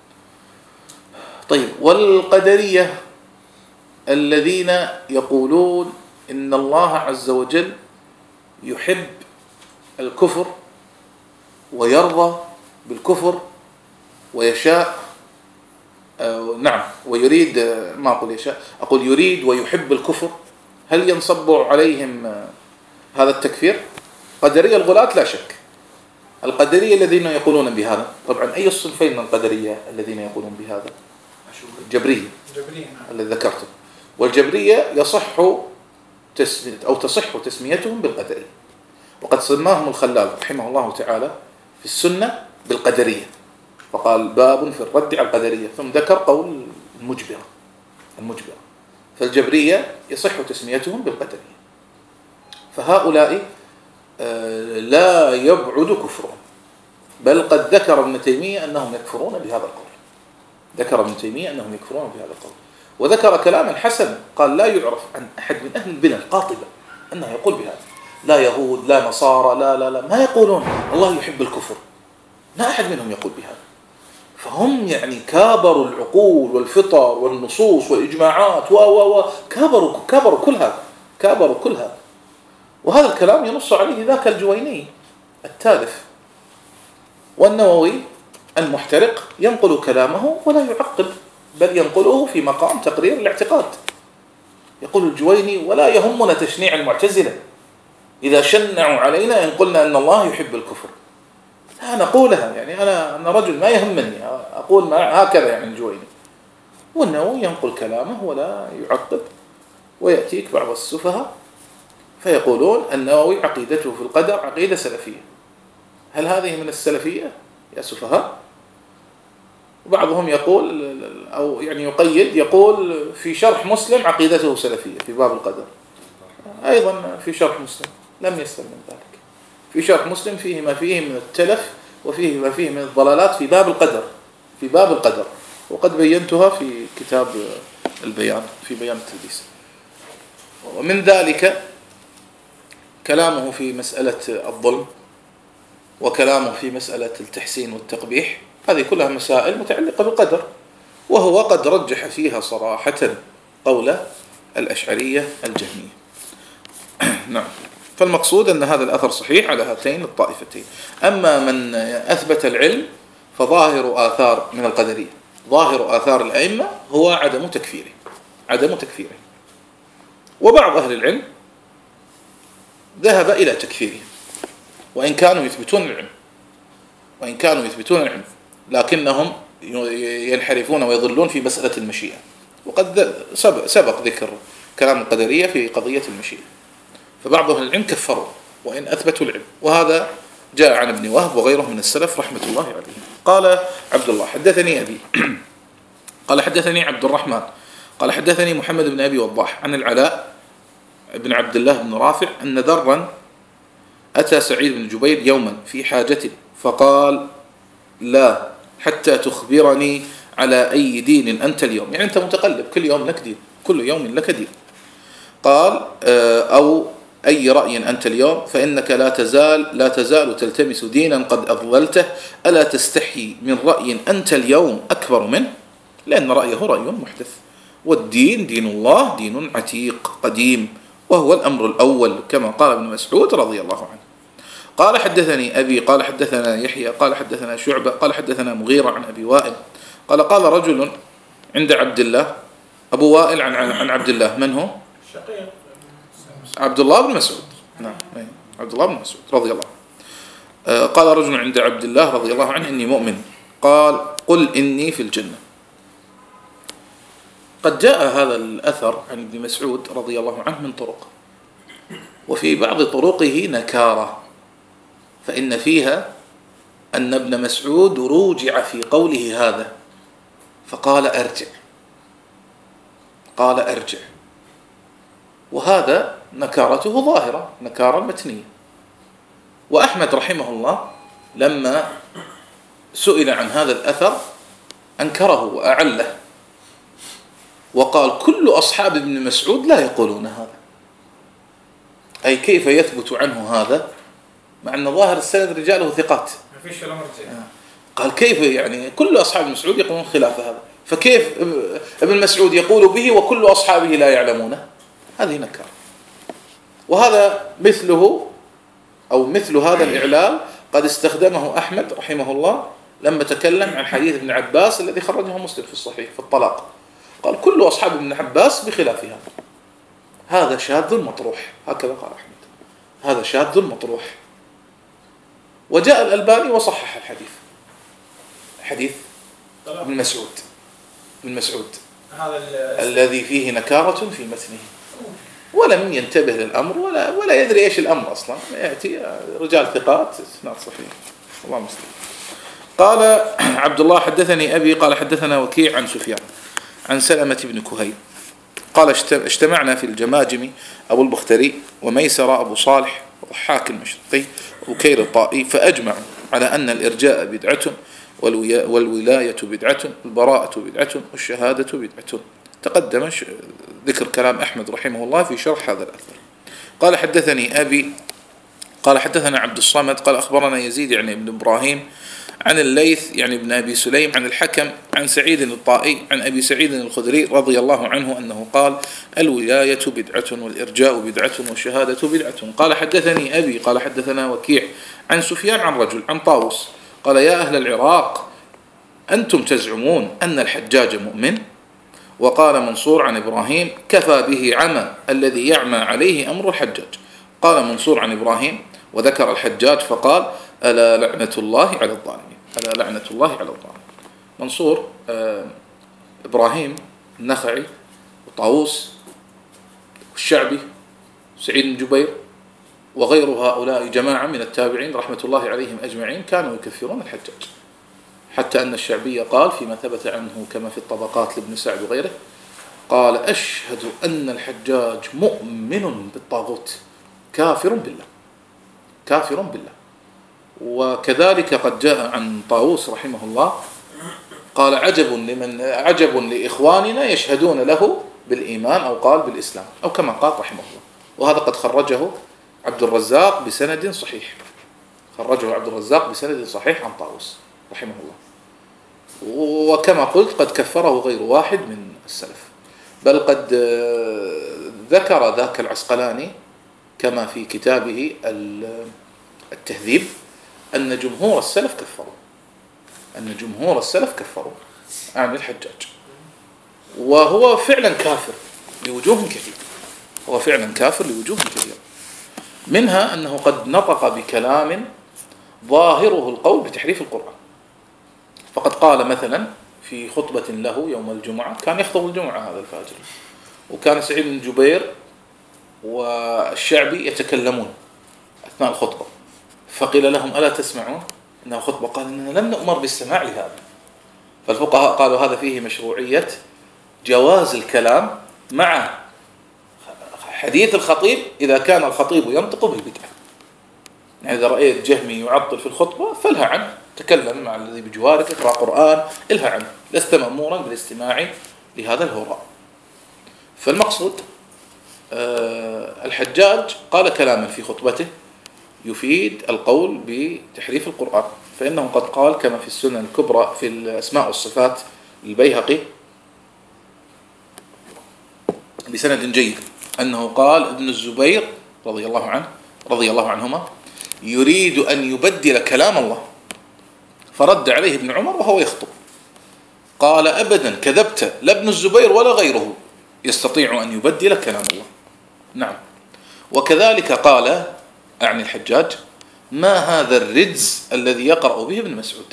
طيب، والقدرية الذين يقولون إن الله عز وجل يحب الكفر ويرضى بالكفر ويشاء آه نعم ويريد آه ما أقول يشاء أقول يريد ويحب الكفر، هل ينصب عليهم آه هذا التكفير؟ قدرية الغلاة لا شك. القدرية الذين يقولون بهذا، طبعا أي الصنفين من القدرية الذين يقولون بهذا؟ الجبرية جبرية الذي ذكرته، والجبرية يصح تسمية أو تصح تسميتهم بالقدرية، وقد سماهم الخلال رحمه الله تعالى في السنة بالقدرية، فقال باب في الرد على القدرية، ثم ذكر قول المجبرة المجبرة فالجبرية يصح تسميتهم بالقدرية. فهؤلاء لا يبعد كفرهم، بل قد ذكر ابن تيمية أنهم يكفرون بهذا القول، ذكر ابن تيمية أنهم يكفرون بهذا القول، وذكر كلاما حسنا قال لا يعرف عن أحد من أهل البلاد القاطبة أنه يقول بهذا، لا يهود لا نصارى لا لا لا ما يقولون الله يحب الكفر، لا أحد منهم يقول بهذا. فهم يعني كابروا العقول والفطر والنصوص والإجماعات و و و كابروا كابروا كل هذا كابروا كل هذا وهذا الكلام ينص عليه ذاك الجويني التالف، والنووي المحترق ينقل كلامه ولا يعقب، بل ينقله في مقام تقرير الاعتقاد. يقول الجويني ولا يهمنا تشنيع المعتزلة إذا شنعوا علينا إن قلنا أن الله يحب الكفر، لا نقولها، يعني أنا أنا رجل ما يهمني أقول ما هكذا يعني الجويني. والنووي ينقل كلامه ولا يعقب، ويأتيك بعض السفهاء فيقولون النووي عقيدته في القدر عقيدة سلفية، هل هذه من السلفية يا سفهاء؟ وبعضهم يقول أو يعني يقيد يقول في شرح مسلم عقيدته سلفية في باب القدر، أيضا في شرح مسلم لم يستلم من ذلك، في شرح مسلم فيه ما فيه من التلف وفيه ما فيه من الضلالات في باب القدر في باب القدر وقد بينتها في كتاب البيان في بيان التلبيس. ومن ذلك كلامه في مسألة الظلم، وكلامه في مسألة التحسين والتقبيح، هذه كلها مسائل متعلقة بالقدر، وهو قد رجح فيها صراحة قول الأشعرية الجهمية. نعم. فالمقصود أن هذا الأثر صحيح على هاتين الطائفتين. أما من أثبت العلم فظاهر آثار من القدرية، ظاهر آثار الأئمة هو عدم تكفيره عدم تكفيره وبعض أهل العلم ذهب إلى تكفيره، وإن كانوا يثبتون العلم وإن كانوا يثبتون العلم لكنهم ينحرفون ويضلون في مسألة المشيئة، وقد سبق ذكر كلام القدرية في قضية المشيئة، فبعض أهل العلم كفروا وإن أثبتوا العلم، وهذا جاء عن ابن وهب وغيره من السلف رحمة الله عليهم. قال عبد الله حدثني أبي قال حدثني عبد الرحمن قال حدثني محمد بن أبي وضاح عن العلاء بن عبد الله بن رافع أن ذرا أتى سعيد بن جبير يوما في حاجته فقال لا حتى تخبرني على أي دين أنت اليوم، يعني أنت متقلب كل يوم لك دين، كل يوم لك دين. قال أو أي رأي أنت اليوم فإنك لا تزال لا تزال تلتمس دينا قد أضللته، ألا تستحي من رأي أنت اليوم أكبر منه، لأن رأيه رأي محدث، والدين دين الله دين عتيق قديم، وهو الأمر الأول كما قال ابن مسعود رضي الله عنه. قال حدثني أبي قال حدثنا يحيى قال حدثنا شعبة قال حدثنا مغيرة عن أبي وائل قال قال رجل عند عبد الله، أبو وائل عن عن عبد الله من هو؟ شقيق عبد الله بن مسعود، نعم عبد الله بن مسعود رضي الله عنه. قال رجل عند عبد الله رضي الله عنه إني مؤمن، قال قل إني في الجنة. قد جاء هذا الأثر عن ابن مسعود رضي الله عنه من طرق، وفي بعض طرقه نكارة، فإن فيها أن ابن مسعود روجع في قوله هذا فقال أرجع قال أرجع وهذا نكارته ظاهرة، نكارة متنية. وأحمد رحمه الله لما سئل عن هذا الأثر أنكره وأعله، وقال كل أصحاب ابن مسعود لا يقولون هذا، أي كيف يثبت عنه هذا مع أن ظاهر السند رجاله ثقات، ما فيش ولا مرجع. قال كيف يعني كل أصحاب ابن مسعود يقولون خلاف هذا، فكيف ابن مسعود يقول به وكل أصحابه لا يعلمونه؟ هذه نكرة. وهذا مثله أو مثل هذا الإعلال قد استخدمه أحمد رحمه الله لما تكلم عن حديث ابن عباس الذي خرجه مسلم في الصحيح في الطلاق، قال كل أصحاب ابن عباس بخلاف هذا، هذا شاذ مطروح، هكذا قال أحمد، هذا شاذ مطروح. وجاء الألباني وصحح الحديث، حديث ابن مسعود ابن مسعود هذا الذي فيه نكارة في متنه، ولم ينتبه للأمر ولا ولا يدري إيش الأمر أصلا، يأتي رجال ثقات إسناد صحيح. الله مسلم. قال عبد الله حدثني أبي قال حدثنا وكيع عن سفيان عن سلمة بن كهيل قال اجتمعنا في الجماجم أبو البختري وميسر أبو صالح وضحاك المشرقي وكير الطائي، فأجمعوا على أن الإرجاء بدعة والولاية بدعة والبراءة بدعة والشهادة بدعة. تقدم ذكر كلام أحمد رحمه الله في شرح هذا الأثر. قال حدثني أبي قال حدثنا عبد الصمد قال أخبرنا يزيد يعني ابن إبراهيم عن الليث يعني ابن أبي سليم عن الحكم عن سعيد الطائي عن أبي سعيد الخدري رضي الله عنه أنه قال الولاية بدعة والإرجاء بدعة والشهادة بدعة. قال حدثني أبي قال حدثنا وكيع عن سفيان عن رجل عن طاووس قال يا أهل العراق أنتم تزعمون أن الحجاج مؤمن؟ وقال منصور عن إبراهيم كفى به عمى الذي يعمى عليه أمر الحجاج. قال منصور عن إبراهيم وذكر الحجاج فقال ألا لعنة الله على الظالمين، ألا لعنة الله على الظالمين. منصور آه إبراهيم النخعي وطاووس والشعبي سعيد بن جبير وغير هؤلاء جماعة من التابعين رحمة الله عليهم أجمعين كانوا يكفرون الحجاج، حتى أن الشعبي قال فيما ثبت عنه كما في الطبقات لابن سعد وغيره قال أشهد أن الحجاج مؤمن بالطاغوت كافر بالله كافر بالله. وكذلك قد جاء عن طاووس رحمه الله قال عجب لمن عجب لإخواننا يشهدون له بالإيمان أو قال بالإسلام أو كما قال رحمه الله. وهذا قد خرجه عبد الرزاق بسند صحيح، خرجه عبد الرزاق بسند صحيح عن طاووس رحمه الله. وكما قلت قد كفره غير واحد من السلف، بل قد ذكر ذاك العسقلاني كما في كتابه التهذيب أن جمهور السلف كفروا أن جمهور السلف كفروا عن الحجاج، وهو فعلا كافر لوجوه كثيرة، هو فعلا كافر لوجوه كثيرة، منها أنه قد نطق بكلام ظاهره القول بتحريف القرآن. فقد قال مثلا في خطبة له يوم الجمعة، كان يخطب الجمعة هذا الفاجر، وكان سعيد بن جبير والشعبي يتكلمون أثناء الخطبة، فقيل لهم ألا تسمعون إنها خطبة؟ قال إننا لم نؤمر بالسماع لهذا. فالفقهاء قالوا هذا فيه مشروعية جواز الكلام مع حديث الخطيب إذا كان الخطيب ينطق بالبدعة. يعني إذا رأيت جهمي يعطل في الخطبة فلها عنه، تكلم مع الذي بجوارك، اقرأ قرآن، إلها عنه، لست مأمورا بالاستماع لهذا الهراء. فالمقصود أه الحجاج قال كلاما في خطبته يفيد القول بتحريف القرآن، فإنه قد قال كما في السنن الكبرى في الأسماء والصفات البيهقي بسند جيد أنه قال ابن الزبير رضي الله عنه رضي الله عنهما يريد أن يبدل كلام الله، فرد عليه ابن عمر وهو يخطب قال أبدا كذبت، لا ابن الزبير ولا غيره يستطيع أن يبدل كلام الله. نعم. وكذلك قال أعني الحجاج ما هذا الرجز الذي يقرأ به ابن مسعود،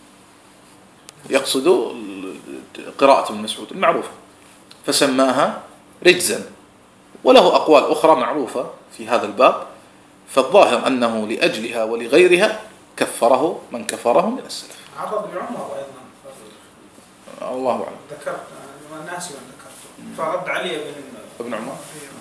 يقصد قراءة ابن مسعود المعروفة، فسماها رجزا، وله أقوال أخرى معروفة في هذا الباب، فالظاهر أنه لأجلها ولغيرها كفره من كفره من السلف. عرض بن عمر أيضا الله أعلم، ذكرت الناس من ذكرته فرد علي بن ابن عمر.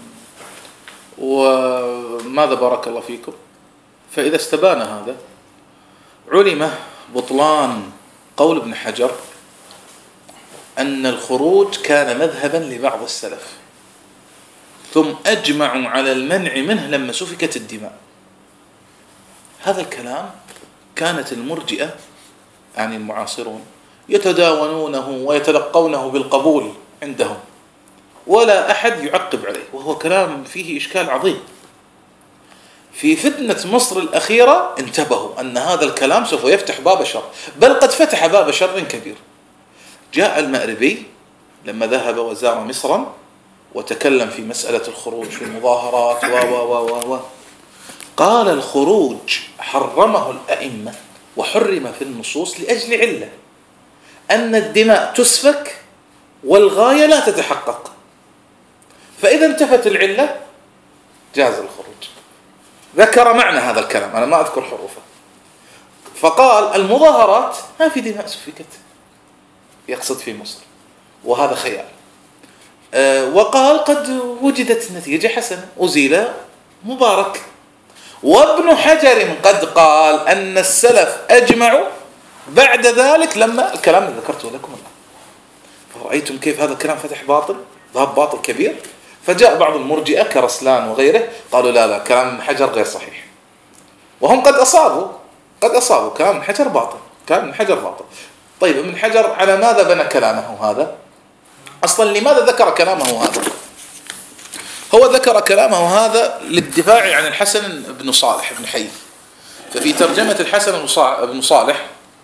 وماذا بارك الله فيكم؟ فإذا استبان هذا علم بطلان قول ابن حجر أن الخروج كان مذهبا لبعض السلف، ثم أجمعوا على المنع منه لما سفكت الدماء. هذا الكلام كانت المرجئة يعني المعاصرون يتداونونه ويتلقونه بالقبول عندهم، ولا أحد يعقب عليه، وهو كلام فيه إشكال عظيم. في فتنة مصر الأخيرة انتبهوا أن هذا الكلام سوف يفتح باب شر، بل قد فتح باب شر كبير. جاء المأربي لما ذهب وزار مصرا وتكلم في مسألة الخروج في المظاهرات و و و و قال الخروج حرمه الأئمة وحرم في النصوص لأجل علة، أن الدماء تسفك والغاية لا تتحقق، فإذا انتفت العلة جاز الخروج. ذكر معنى هذا الكلام، أنا ما أذكر حروفه. فقال المظاهرات ما في دماء سفكت، يقصد في مصر، وهذا خيال. أه وقال قد وجدت نتيجة حسنة، أزيل مبارك. وابن حجر قد قال أن السلف أجمعوا بعد ذلك لما الكلام اللي ذكرته لكم الآن. فرأيتم كيف هذا الكلام فتح باطل، ذهب باطل كبير. فجاء بعض المرجئة كرسلان وغيره قالوا لا لا كلام ابن حجر غير صحيح، وهم قد أصابوا قد أصابوا كلام ابن حجر باطل، كلام ابن حجر باطل. طيب ابن حجر على ماذا بنى كلامه هذا؟ أصلا لماذا ذكر كلامه هذا؟ هو ذكر كلامه هذا للدفاع عن الحسن بن صالح بن حي. ففي ترجمة الحسن بن صالح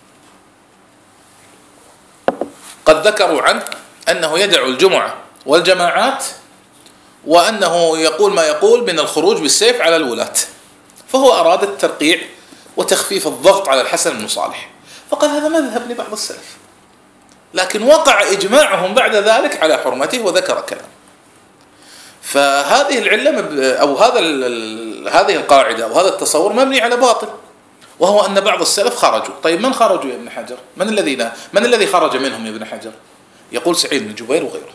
قد ذكروا عنه أنه يدعو الجمعة والجماعات، وأنه يقول ما يقول من الخروج بالسيف على الولاة. فهو أراد الترقيع وتخفيف الضغط على الحسن بن صالح، فقال هذا مذهب لبعض السلف، لكن وقع إجماعهم بعد ذلك على حرمته وذكر كلام. فهذه العلة أو هذا هذه القاعدة أو هذا التصور مبني على باطل، وهو أن بعض السلف خرجوا. طيب من خرجوا يا ابن حجر؟ من الذين من الذي خرج منهم يا ابن حجر؟ يقول سعيد بن جبير وغيره.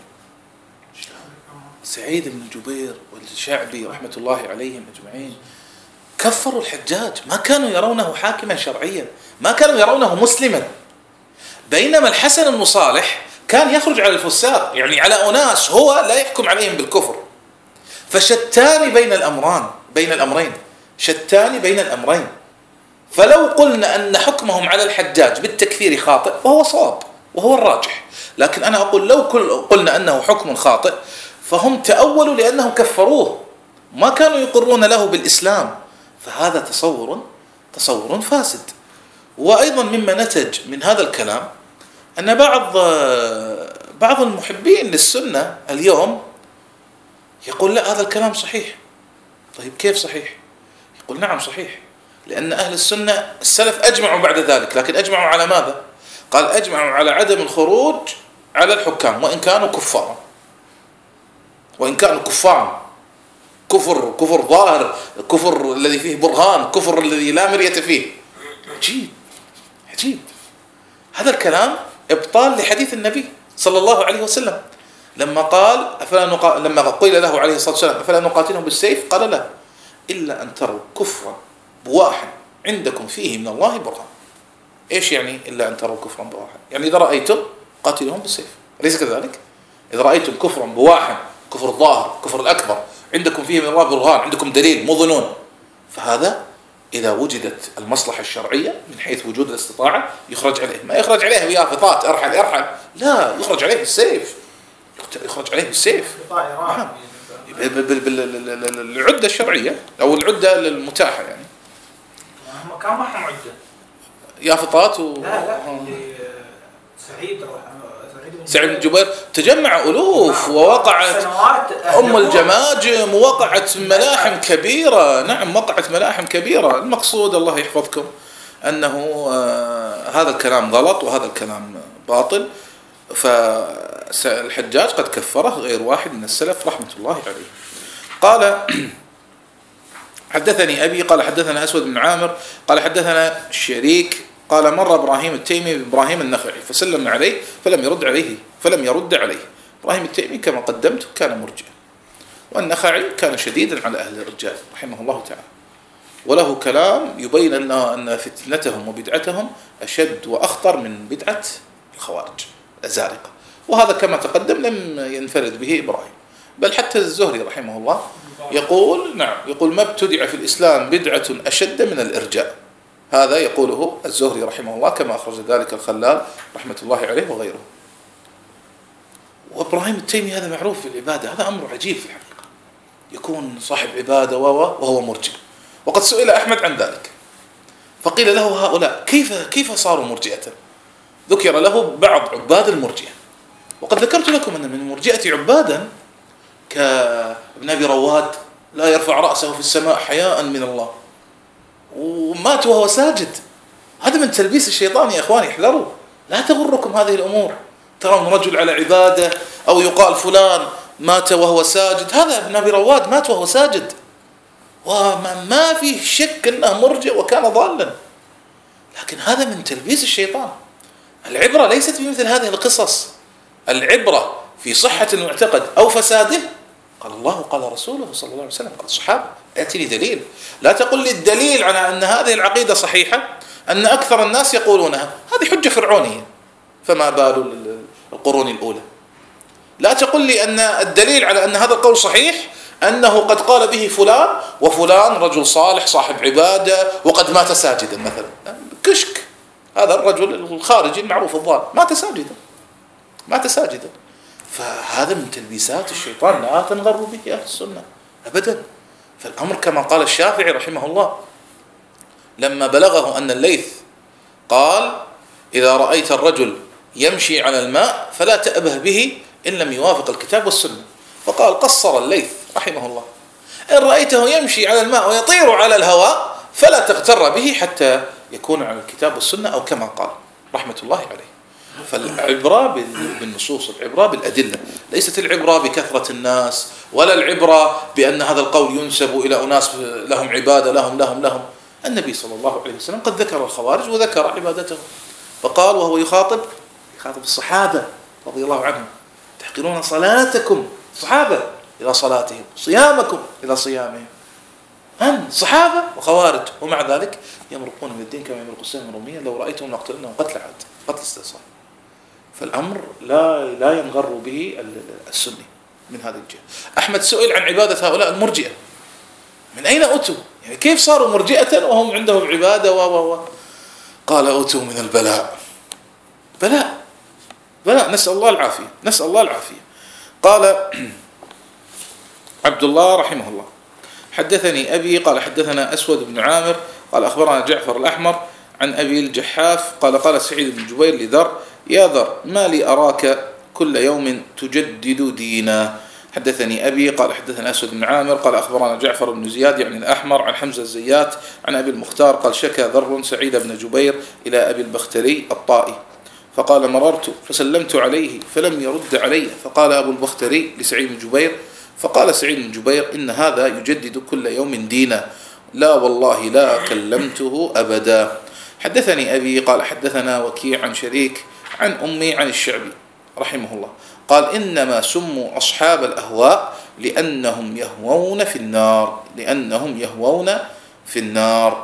سعيد بن جبير والشعبي رحمة الله عليهم أجمعين كفروا الحجاج، ما كانوا يرونه حاكما شرعيا، ما كانوا يرونه مسلما. بينما الحسن بن صالح كان يخرج على الفساق، يعني على أناس هو لا يحكم عليهم بالكفر. فشتان بين الأمرين بين الأمرين شتان بين الأمرين. فلو قلنا أن حكمهم على الحجاج بالتكفير خاطئ وهو صواب وهو الراجح، لكن أنا أقول لو قلنا أنه حكم خاطئ فهم تأولوا لأنهم كفروه، ما كانوا يقرون له بالإسلام. فهذا تصور تصور فاسد. وأيضا مما نتج من هذا الكلام أن بعض بعض المحبين للسنة اليوم يقول لا هذا الكلام صحيح. طيب كيف صحيح؟ يقول نعم صحيح، لأن أهل السنة السلف أجمعوا بعد ذلك، لكن أجمعوا على ماذا؟ قال أجمعوا على عدم الخروج على الحكام وإن كانوا كفارا، وإن كانوا كفارا، كفر كفر ظاهر، كفر الذي فيه برهان، كفر الذي لا مرية فيه. عجيب عجيب. هذا الكلام إبطال لحديث النبي صلى الله عليه وسلم لما قال أفلا نقا... لما قيل له عليه الصلاة والسلام أفلا نقاتلهم بالسيف؟ قال لا، إلا أن تروا كفرا بواحا عندكم فيه من الله برهان. إيش يعني إلا أن تروا كفرا بواحا؟ يعني إذا رأيتم قاتلهم بالسيف، أليس كذلك؟ إذا رأيتم كفرا بواحا، كفر الظاهر، كفر الأكبر، عندكم فيه من الله برهان، عندكم دليل مو ظنون، فهذا إذا وجدت المصلحة الشرعية من حيث وجود الاستطاعة يخرج عليه. ما يخرج عليه بيافطات ارحل ارحل، لا، يخرج عليه بالسيف، يخرج عليه بالسيف بالعدة الشرعية أو العدة المتاحة. يعني هم كان معهم عدة يافطات و... لا لا سعيد سعيد بن جبير تجمع ألوف ووقعت أم الجماجم ووقعت ملاحم كبيرة. نعم وقعت ملاحم كبيرة. المقصود الله يحفظكم أنه آه هذا الكلام غلط وهذا الكلام باطل. فالحجاج قد كفره غير واحد من السلف رحمة الله عليه. قال حدثني أبي قال حدثنا أسود بن عامر قال حدثنا الشريك قال مر إبراهيم التيمي بإبراهيم النخعي فسلم عليه فلم يرد عليه فلم يرد عليه. إبراهيم التيمي كما قدمت كان مرجئا، والنخعي كان شديدا على أهل الرجال رحمه الله تعالى، وله كلام يبين أن أن فتنتهم وبدعتهم أشد وأخطر من بدعة الخوارج الزارقة. وهذا كما تقدم لم ينفرد به إبراهيم، بل حتى الزهري رحمه الله يقول نعم يقول ما ابتدع في الإسلام بدعة أشد من الإرجاء. هذا يقوله الزهري رحمه الله كما أخرج ذلك الخلال رحمة الله عليه وغيره. وإبراهيم التيمي هذا معروف في العبادة، هذا أمر عجيب في الحقيقة، يكون صاحب عبادة وهو مرجئ. وقد سئل أحمد عن ذلك فقيل له هؤلاء كيف كيف صاروا مرجئة؟ ذكر له بعض عباد المرجئة، وقد ذكرت لكم أن من المرجئة عبادا كابن أبي رواد لا يرفع رأسه في السماء حياء من الله ومات وهو ساجد. هذا من تلبيس الشيطان يا إخواني، احذروا، لا تغركم هذه الأمور. ترون رجل على عبادة أو يقال فلان مات وهو ساجد، هذا ابن أبي رواد مات وهو ساجد وما فيه شك أنه مرجئ وكان ضالا، لكن هذا من تلبيس الشيطان. العبرة ليست بمثل هذه القصص، العبرة في صحة المعتقد أو فساده. قال الله قال رسوله صلى الله عليه وسلم قال الصحابة. أتني دليل، لا تقل لي الدليل على أن هذه العقيدة صحيحة أن أكثر الناس يقولونها، هذه حجة فرعونية، فما بال القرون الأولى. لا تقل لي أن الدليل على أن هذا القول صحيح أنه قد قال به فلان وفلان رجل صالح صاحب عبادة وقد مات ساجدا مثلا. كشك، هذا الرجل الخارجي المعروف الضال مات ساجدا مات ساجدا فهذا من تلبيسات الشيطان، لا تنغروا به أهل السنة أبدا. فالأمر كما قال الشافعي رحمه الله لما بلغه أن الليث قال إذا رأيت الرجل يمشي على الماء فلا تأبه به إن لم يوافق الكتاب والسنة، فقال قصر الليث رحمه الله إن رأيته يمشي على الماء ويطير على الهواء فلا تغتر به حتى يكون على الكتاب والسنة، أو كما قال رحمة الله عليه. فالعبرة بالنصوص، العبرة بالأدلة، ليست العبرة بكثرة الناس، ولا العبرة بأن هذا القول ينسب إلى أناس لهم عبادة لهم لهم لهم النبي صلى الله عليه وسلم قد ذكر الخوارج وذكر عبادتهم، فقال وهو يخاطب يخاطب الصحابة رضي الله عنهم تحقرون صلاتكم، صحابة إلى صلاتهم، صيامكم إلى صيامهم، هم صحابة وخوارج، ومع ذلك يمرقون من الدين كما يمرق السهم الرومية لو رأيتهم لأقتلنهم قتل عاد، قتل استئصال. فالأمر لا لا ينغر به السني من هذه الجهة. أحمد سئل عن عبادة هؤلاء المرجئة، من أين أتوا؟ يعني كيف صاروا مرجئة وهم عندهم عبادة و و قال أتوا من البلاء. بلاء بلاء نسأل الله العافية نسأل الله العافية. قال عبد الله رحمه الله حدثني أبي قال حدثنا أسود بن عامر قال أخبرنا جعفر الأحمر عن أبي الجحاف قال قال سعيد بن جبير لذر يا ذر ما لي أراك كل يوم تجدد دينا. حدثني أبي قال حدثنا أسود بن عامر قال أخبرنا جعفر بن زياد يعني الأحمر عن حمزة الزيات عن أبي المختار قال شكى ذر سعيد بن جبير إلى أبي البختري الطائي فقال مررت فسلمت عليه فلم يرد علي، فقال أبو البختري لسعيد بن جبير فقال سعيد بن جبير إن هذا يجدد كل يوم دينا، لا والله لا كلمته أبدا. حدثني أبي قال حدثنا وكيع عن شريك عن أمي عن الشعبي رحمه الله قال إنما سموا أصحاب الأهواء لأنهم يهوون في النار لأنهم يهوون في النار.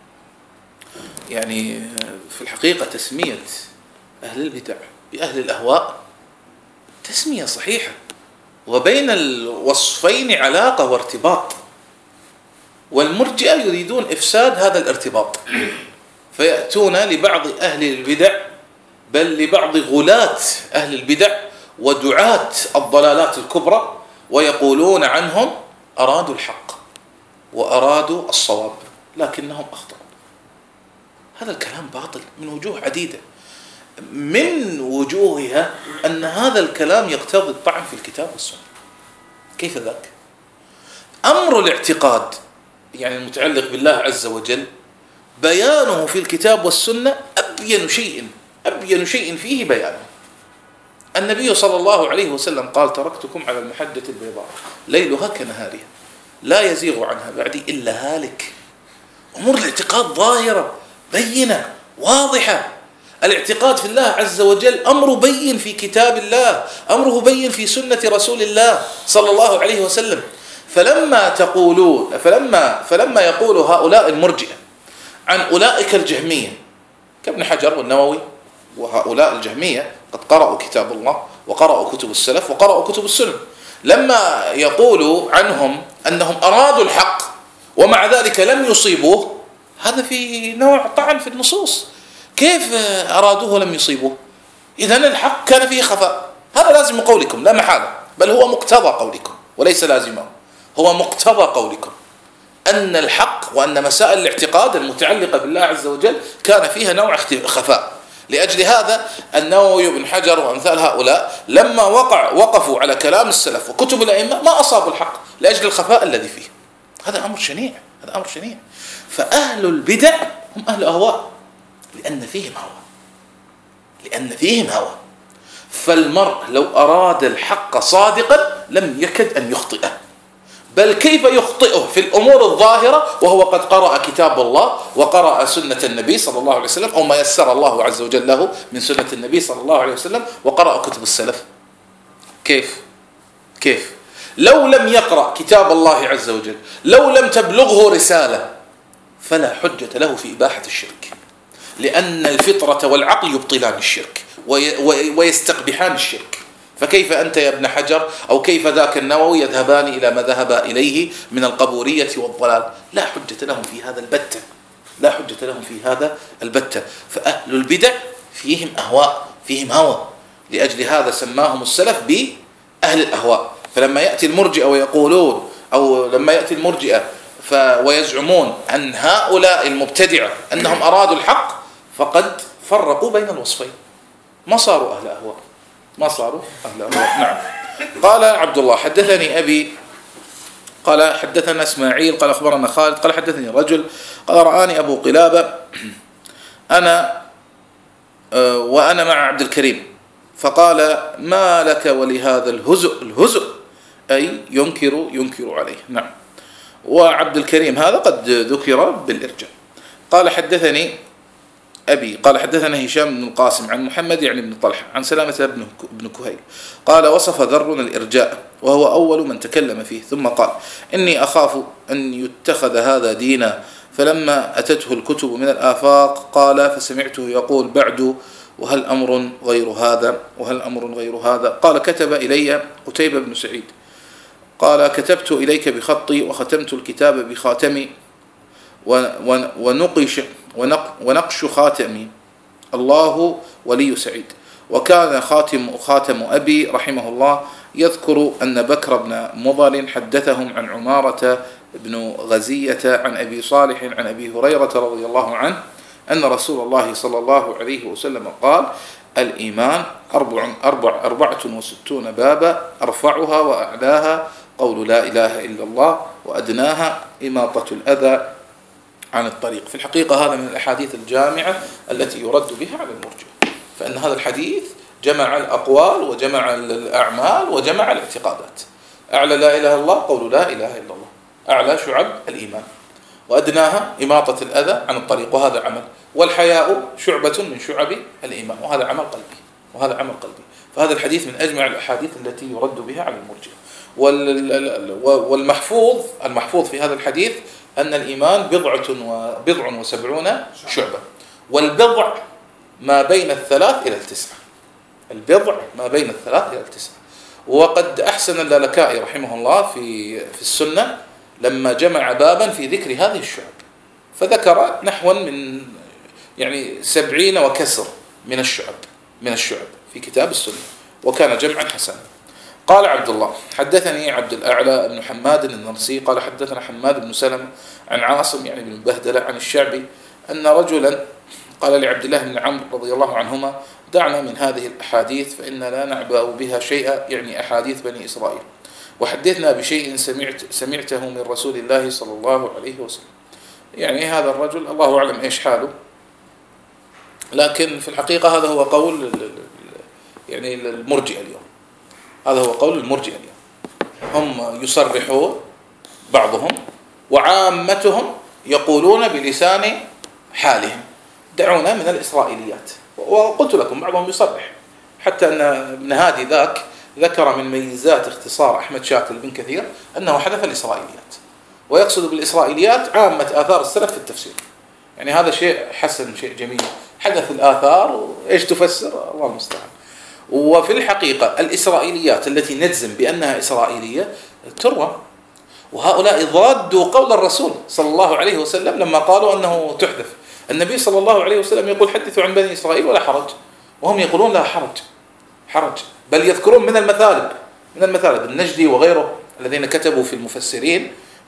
يعني في الحقيقة تسمية أهل البدع بأهل الأهواء تسمية صحيحة، وبين الوصفين علاقة وارتباط، والمرجئة يريدون إفساد هذا الارتباط فيأتون لبعض أهل البدع بل لبعض غلاة أهل البدع ودعاة الضلالات الكبرى ويقولون عنهم أرادوا الحق وأرادوا الصواب لكنهم أخطأوا. هذا الكلام باطل من وجوه عديدة، من وجوهها أن هذا الكلام يقتضي الطعن في الكتاب والسنة. كيف ذاك؟ أمر الاعتقاد يعني المتعلق بالله عز وجل بيانه في الكتاب والسنة أبين شيء أبين شيء فيه بيانه. النبي صلى الله عليه وسلم قال تركتكم على المحجة البيضاء ليلها كنهارها لا يزيغ عنها بعدي إلا هالك. أمور الاعتقاد ظاهرة بينة واضحة. الاعتقاد في الله عز وجل أمر بين في كتاب الله، أمره بين في سنة رسول الله صلى الله عليه وسلم. فلما تقولون فلما فلما يقول هؤلاء المرجئة عن أولئك الجهمية كابن حجر والنووي، وهؤلاء الجهمية قد قرأوا كتاب الله وقرأوا كتب السلف وقرأوا كتب السنة، لما يقولوا عنهم أنهم أرادوا الحق ومع ذلك لم يصيبوه، هذا في نوع طعن في النصوص. كيف أرادوه ولم يصيبوه؟ إذن الحق كان فيه خفاء. هذا لازم قولكم لا محالة، بل هو مقتضى قولكم وليس لازمه، هو مقتضى قولكم أن الحق وأن مسائل الاعتقاد المتعلقة بالله عز وجل كان فيها نوع خفاء. لأجل هذا النووي وابن حجر وأمثال هؤلاء لما وقع وقفوا على كلام السلف وكتب الأئمة ما أصابوا الحق لأجل الخفاء الذي فيه. هذا أمر شنيع، هذا أمر شنيع. فأهل البدع هم أهل أهواء لأن فيهم هوى، لأن فيهم هوى. فالمرء لو أراد الحق صادقا لم يكد أن يخطئه، بل كيف يخطئه في الأمور الظاهرة وهو قد قرأ كتاب الله وقرأ سنة النبي صلى الله عليه وسلم، أو ما يسر الله عز وجل له من سنة النبي صلى الله عليه وسلم، وقرأ كتب السلف. كيف كيف لو لم يقرأ كتاب الله عز وجل، لو لم تبلغه رسالة، فلا حجة له في إباحة الشرك، لأن الفطرة والعقل يبطلان الشرك ويستقبحان الشرك. فكيف أنت يا ابن حجر أو كيف ذاك النووي يذهبان إلى ما ذهب إليه من القبورية والضلال؟ لا حجة لهم في هذا البتة، لا حجة لهم في هذا البتة. فأهل البدع فيهم أهواء، فيهم هوى، لأجل هذا سماهم السلف بأهل الأهواء. فلما يأتي المرجئة ويقولون، أو لما يأتي المرجئة ويزعمون عن هؤلاء المبتدعة أنهم أرادوا الحق، فقد فرقوا بين الوصفين، ما صاروا أهل أهواء، ما صاروا أهل أهواء. نعم. قال عبد الله حدثني أبي قال حدثنا إسماعيل قال أخبرنا خالد قال حدثني رجل قال رآني أبو قلابة أنا وأنا مع عبد الكريم، فقال ما لك ولهذا الهزء؟ الهزء أي ينكر ينكر عليه. نعم. وعبد الكريم هذا قد ذكر بالإرجاء. قال حدثني أبي قال حدثنا هشام بن القاسم عن محمد يعني بن طلحة عن سلامة بن كهيل قال وصف ذر الإرجاء وهو أول من تكلم فيه، ثم قال إني أخاف أن يتخذ هذا دينا، فلما أتته الكتب من الآفاق قال فسمعته يقول بعد وهل أمر غير هذا وهل أمر غير هذا. قال كتب إلي قتيبة بن سعيد قال كتبت إليك بخطي وختمت الكتاب بخاتمي ونقش ونقش خاتمي، الله ولي سعيد. وكان خاتم خاتم أبي رحمه الله يذكر أن بكر بن مضر حدثهم عن عمارة بن غزية عن أبي صالح عن أبي هريرة رضي الله عنه أن رسول الله صلى الله عليه وسلم قال الإيمان أربع أربع أربعة وستون بابا أرفعها وأعلاها قول لا إله إلا الله وأدناها إماطة الأذى عن الطريق. في الحقيقة هذا من الأحاديث الجامعة التي يرد بها على المرجئة، فإن هذا الحديث جمع الأقوال وجمع الأعمال وجمع الاعتقادات. أعلى لا إله إلا الله قول لا إله إلا الله، أعلى شعب الإيمان، وأدناها إماطة الأذى عن الطريق، وهذا عمل. والحياء شعبة من شعب الإيمان، وهذا عمل قلبي، وهذا عمل قلبي. فهذا الحديث من أجمع الأحاديث التي يرد بها على المرجئة. والمحفوظ المحفوظ في هذا الحديث أن الإيمان بضعة وبضع وسبعون شعبة، والبضع ما بين الثلاث إلى التسعة، البضع ما بين الثلاث إلى التسعة. وقد أحسن اللالكائي رحمه الله في في السنة لما جمع بابا في ذكر هذه الشعب، فذكر نحو من يعني سبعين وكسر من الشعب من الشعب في كتاب السنة، وكان جمعا حسنا. قال عبد الله حدثني عبد الأعلى بن حماد النرسي قال حدثنا حماد بن سلمة عن عاصم يعني بن بهدلة عن الشعبي أن رجلا قال لعبد الله بن عمرو رضي الله عنهما دعنا من هذه الأحاديث فإننا لا نعبأ بها شيئا، يعني أحاديث بني إسرائيل، وحدثنا بشيء سمعت سمعته من رسول الله صلى الله عليه وسلم. يعني هذا الرجل الله أعلم إيش حاله، لكن في الحقيقة هذا هو قول يعني المرجئة اليوم، هذا هو قول المرجئة اليوم. هم يصرحون بعضهم وعامتهم يقولون بلسان حالهم دعونا من الإسرائيليات. وقلت لكم بعضهم يصرح، حتى أن ابن هادي ذاك ذكر من ميزات اختصار أحمد شاكر بن كثير أنه حذف الإسرائيليات، ويقصد بالإسرائيليات عامة آثار السلف في التفسير. يعني هذا شيء حسن، شيء جميل، حدث الآثار وإيش تفسر الله المستعان. وفي الحقيقة الإسرائيليات التي نجزم بأنها إسرائيلية تروى، وهؤلاء ضادوا قول الرسول صلى الله عليه وسلم لما قالوا أنه تحذف. النبي صلى الله عليه وسلم يقول حدثوا عن بني إسرائيل ولا حرج، وهم يقولون لا حرج حرج بل يذكرون من المثالب من المثالب النجدي وغيره الذين كتبوا في المفسرين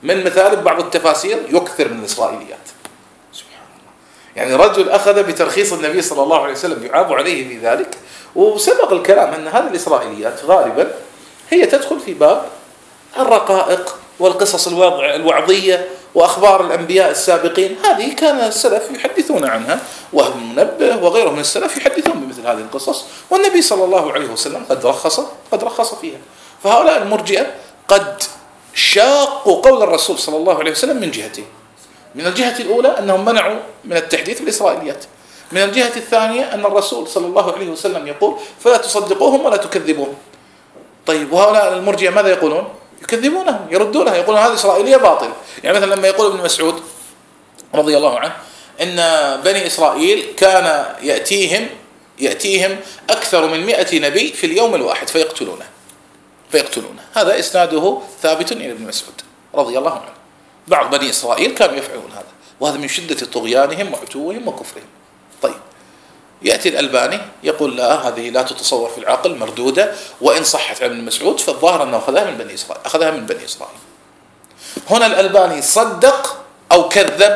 من مثال بعض التفاسير يكثر من الإسرائيليات. سبحان الله. يعني رجل أخذ بترخيص النبي صلى الله عليه وسلم يعاب عليه في ذلك. وسبق الكلام أن هذه الإسرائيليات غالبا هي تدخل في باب الرقائق والقصص الوضع الوعظية وأخبار الأنبياء السابقين. هذه كان السلف يحدثون عنها، وابن منبه وغيره من السلف يحدثون بمثل هذه القصص، والنبي صلى الله عليه وسلم قد رخص قد رخص فيها. فهؤلاء المرجئة قد شاقوا قول الرسول صلى الله عليه وسلم من جهتين. من الجهة الأولى أنهم منعوا من التحديث بالإسرائيليات، من الجهة الثانية أن الرسول صلى الله عليه وسلم يقول فلا تصدقوهم ولا تكذبوهم. طيب وهؤلاء المرجئة ماذا يقولون؟ يكذبونهم، يردونها، يقولون هذه إسرائيلية باطل. يعني مثلا لما يقول ابن مسعود رضي الله عنه إن بني إسرائيل كان يأتيهم يأتيهم أكثر من مئة نبي في اليوم الواحد فيقتلونه فيقتلونه هذا إسناده ثابت إلى ابن مسعود رضي الله عنه. بعض بني إسرائيل كانوا يفعلون هذا، وهذا من شدة طغيانهم وعتوهم وكفرهم. طيب يأتي الألباني يقول لا، هذه لا تتصور في العقل، مردودة، وإن صحت عن ابن مسعود فالظاهر أنه أخذها من بني إسرائيل أخذها من بني إسرائيل. هنا الألباني صدق أو كذب؟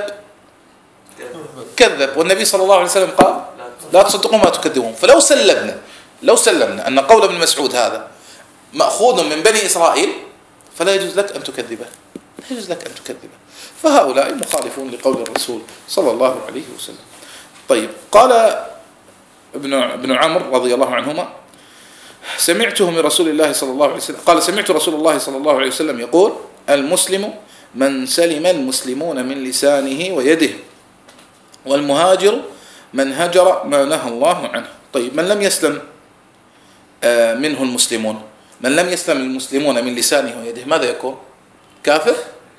كذب. والنبي صلى الله عليه وسلم قال لا تصدقوا ما تكذبون. فلو سلمنا لو سلمنا أن قول ابن مسعود هذا مأخوذ من بني إسرائيل فلا يجوز لك أن تكذبه، لا يجوز لك أن تكذبه. فهؤلاء مخالفون لقول الرسول صلى الله عليه وسلم. طيب قال ابن ابن عمرو رضي الله عنهما سمعته من رسول الله صلى الله عليه وسلم قال سمعت رسول الله صلى الله عليه وسلم يقول المسلم من سلم المسلمون من لسانه ويده، والمهاجر من هجر ما نهى الله عنه. طيب من لم يسلم منه المسلمون، من لم يسلم المسلمون من لسانه ويده ماذا يكون؟ كافر؟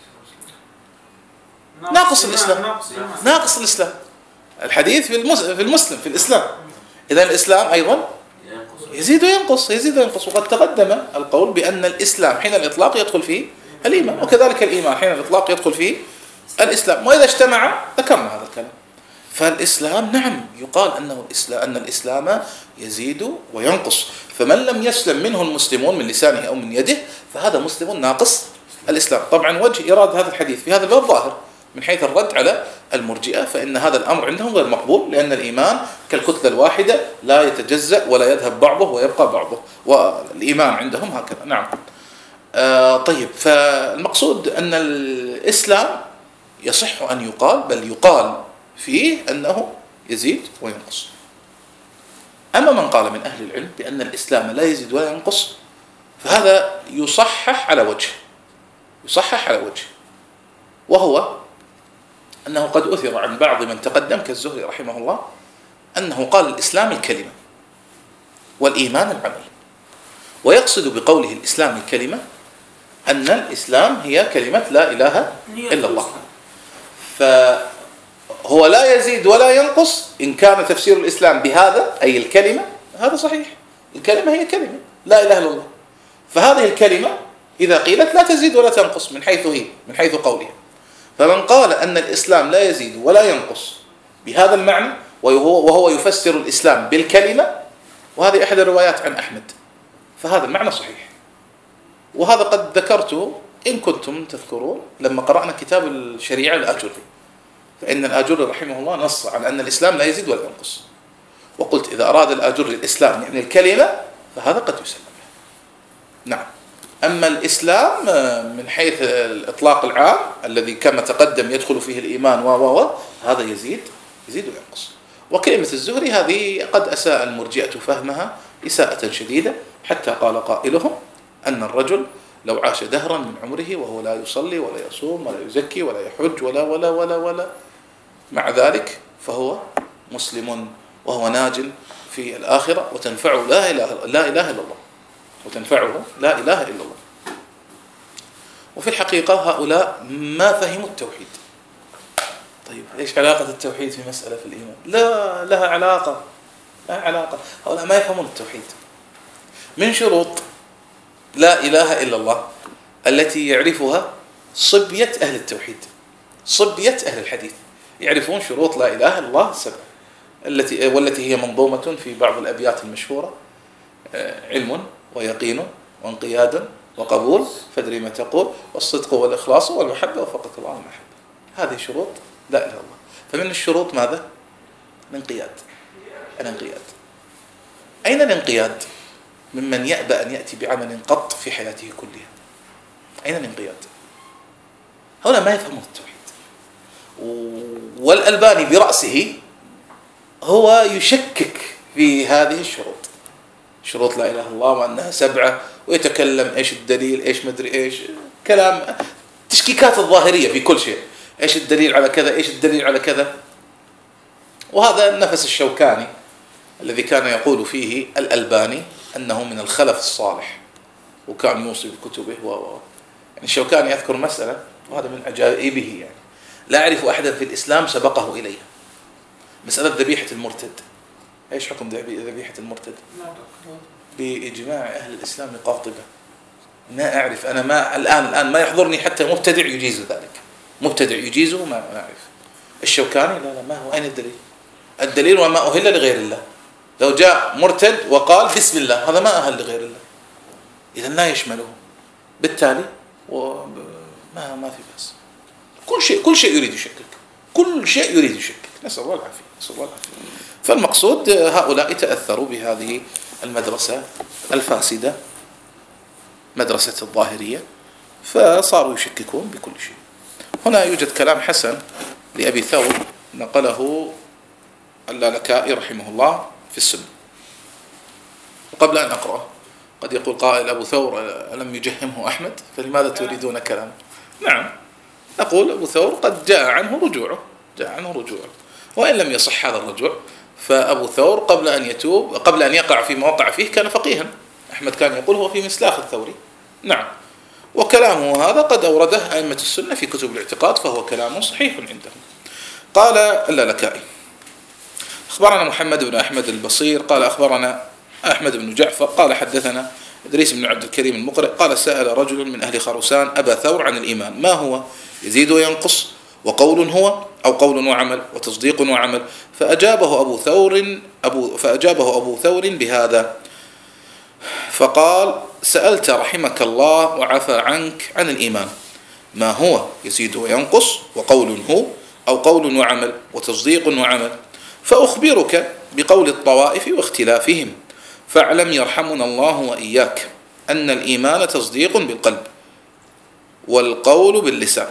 ناقص الإسلام، ناقص الإسلام. الحديث في المسلم في الإسلام. إذا الإسلام أيضا يزيد وينقص يزيد وينقص. وقد تقدم القول بأن الإسلام حين الإطلاق يدخل فيه الإيمان، وكذلك الإيمان حين الإطلاق يدخل فيه الإسلام، وإذا اجتمع ذكرنا هذا الكلام. فالإسلام نعم يقال أنه الإسلام أن الإسلام يزيد وينقص. فمن لم يسلم منه المسلمون من لسانه أو من يده فهذا مسلم ناقص الإسلام. طبعا وجه إيراد هذا الحديث في هذا الباب ظاهر من حيث الرد على المرجئة، فإن هذا الأمر عندهم غير مقبول، لأن الإيمان كالكتلة الواحدة لا يتجزأ ولا يذهب بعضه ويبقى بعضه، والإيمان عندهم هكذا. نعم. آه طيب فالمقصود أن الإسلام يصح أن يقال، بل يقال فيه أنه يزيد وينقص. أما من قال من أهل العلم بأن الإسلام لا يزيد ولا ينقص فهذا يصحح على وجه يصحح على وجه وهو أنه قد أثر عن بعض من تقدم كالزهري رحمه الله أنه قال الإسلام الكلمة والإيمان العمل، ويقصد بقوله الإسلام الكلمة أن الإسلام هي كلمة لا إله إلا الله. فهو لا يزيد ولا ينقص إن كان تفسير الإسلام بهذا أي الكلمة، هذا صحيح، الكلمة هي كلمة لا إله إلا الله. فهذه الكلمة إذا قيلت لا تزيد ولا تنقص من حيث هي من حيث قولها. فمن قال أن الإسلام لا يزيد ولا ينقص بهذا المعنى وهو, وهو يفسر الإسلام بالكلمة، وهذه أحد الروايات عن أحمد، فهذا المعنى صحيح. وهذا قد ذكرته إن كنتم تذكرون لما قرأنا كتاب الشريعة الآجري، فإن الآجري رحمه الله نص على أن الإسلام لا يزيد ولا ينقص، وقلت إذا أراد الآجري الإسلام يعني الكلمة فهذا قد يسلم له. نعم. أما الإسلام من حيث الإطلاق العام الذي كما تقدم يدخل فيه الإيمان و و هذا يزيد يزيد وينقص. وكلمة الزهري هذه قد أساء المرجئة فهمها إساءة شديدة، حتى قال قائلهم أن الرجل لو عاش دهرا من عمره وهو لا يصلي ولا يصوم ولا يزكي ولا يحج ولا ولا ولا ولا مع ذلك فهو مسلم وهو ناج في الآخرة، وتنفعه لا إله لا إله إلا الله وتنفعه لا إله إلا الله. وفي الحقيقة هؤلاء ما فهموا التوحيد. طيب إيش علاقة التوحيد في مسألة في الإيمان؟ لا لها علاقة لها علاقة هؤلاء ما يفهمون التوحيد. من شروط لا إله إلا الله التي يعرفها صبية أهل التوحيد، صبية أهل الحديث يعرفون شروط لا إله إلا الله السبع التي والتي هي منظومة في بعض الأبيات المشهورة: علم ويقين وانقياد وقبول فادري ما تقول، والصدق والإخلاص والمحبة وفقك الله المحبة. هذه شروط لا إله إلا الله. فمن الشروط ماذا؟ الانقياد. الانقياد. أين الانقياد؟ ممن يأبى أن يأتي بعمل قط في حياته كلها. أين الانقياد؟ هؤلاء ما يفهمون التوحيد. والألباني برأسه هو يشكك في هذه الشروط، شروط لا إله إلا الله وأنها سبعة، ويتكلم إيش الدليل، إيش مدري إيش، كلام تشكيكات الظاهرية في كل شيء، إيش الدليل على كذا، إيش الدليل على كذا. وهذا نفس الشوكاني الذي كان يقول فيه الألباني أنه من الخلف الصالح، وكان يوصي بكتبه و يعني الشوكاني يذكر مسألة، وهذا من عجائبه، يعني لا أعرف أحدا في الإسلام سبقه إليها، مسألة ذبيحة المرتد. إيش حكم ذبيحة المرتد؟ بإجماع أهل الإسلام قاطبة. ما أعرف أنا، ما الآن الآن ما يحضرني حتى مبتدع يجيز ذلك، مبتدع يجيزه ما أعرف. الشوكاني لا لا ما هو، أين الدليل؟ الدليل وما أهل لغير الله. لو جاء مرتد وقال بسم الله، هذا ما أهل لغير الله، إذا لا يشمله، بالتالي وما ما في بأس. كل شيء كل شيء يريد يشكك، كل شيء يريد يشكك، نسأل الله العافية، نسأل الله العافية. فالمقصود هؤلاء تأثروا بهذه المدرسة الفاسدة، مدرسة الظاهرية، فصاروا يشككون بكل شيء. هنا يوجد كلام حسن لأبي ثور نقله اللالكائي رحمه الله في السنة. وقبل أن أقرأ قد يقول قائل أبو ثور ألم يجهمه أحمد فلماذا تريدون كلامه؟ نعم، نقول أبو ثور قد جاء عنه رجوعه، جاء عنه رجوعه، وإن لم يصح هذا الرجوع، فأبو ثور قبل أن يتوب، قبل أن يقع في ما وقع فيه كان فقيها. أحمد كان يقول هو في مسلاخ الثوري. نعم، وكلامه هذا قد أورده أئمة السنة في كتب الاعتقاد، فهو كلام صحيح عندهم. قال اللالكائي أخبرنا محمد بن أحمد البصير قال أخبرنا أحمد بن جعفر قال حدثنا إدريس بن عبد الكريم المقرئ قال سأل رجل من أهل خرسان أبا ثور عن الإيمان ما هو؟ يزيد وينقص، وقول هو أو قول وعمل، وتصديق وعمل. فأجابه أبو ثور أبو فأجابه أبو ثور بهذا، فقال سألت رحمك الله وعفى عنك عن الإيمان ما هو؟ يزيد وينقص، وقول هو أو قول وعمل، وتصديق وعمل. فأخبرك بقول الطوائف واختلافهم، فاعلم يرحمنا الله وإياك أن الإيمان تصديق بالقلب، والقول باللسان،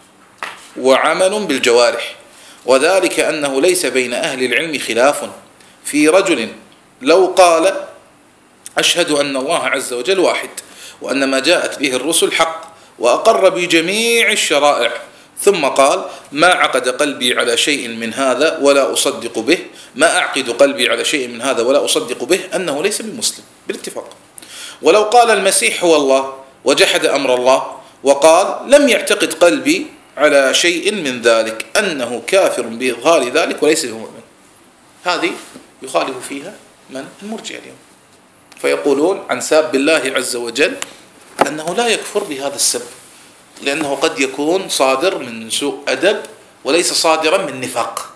وعمل بالجوارح، وذلك أنه ليس بين أهل العلم خلاف في رجل لو قال أشهد أن الله عز وجل واحد، وأن ما جاءت به الرسل حق، وأقر بجميع الشرائع، ثم قال ما عقد قلبي على شيء من هذا ولا أصدق به، ما أعقد قلبي على شيء من هذا ولا أصدق به، أنه ليس بمسلم بالاتفاق. ولو قال المسيح هو الله وجحد أمر الله وقال لم يعتقد قلبي على شيء من ذلك، أنه كافر بإظهار ذلك وليس بمؤمن. هذه يخالف فيها من؟ المرجئة اليوم، فيقولون عن ساب الله عز وجل أنه لا يكفر بهذا السب، لأنه قد يكون صادر من سوء أدب وليس صادرا من نفاق.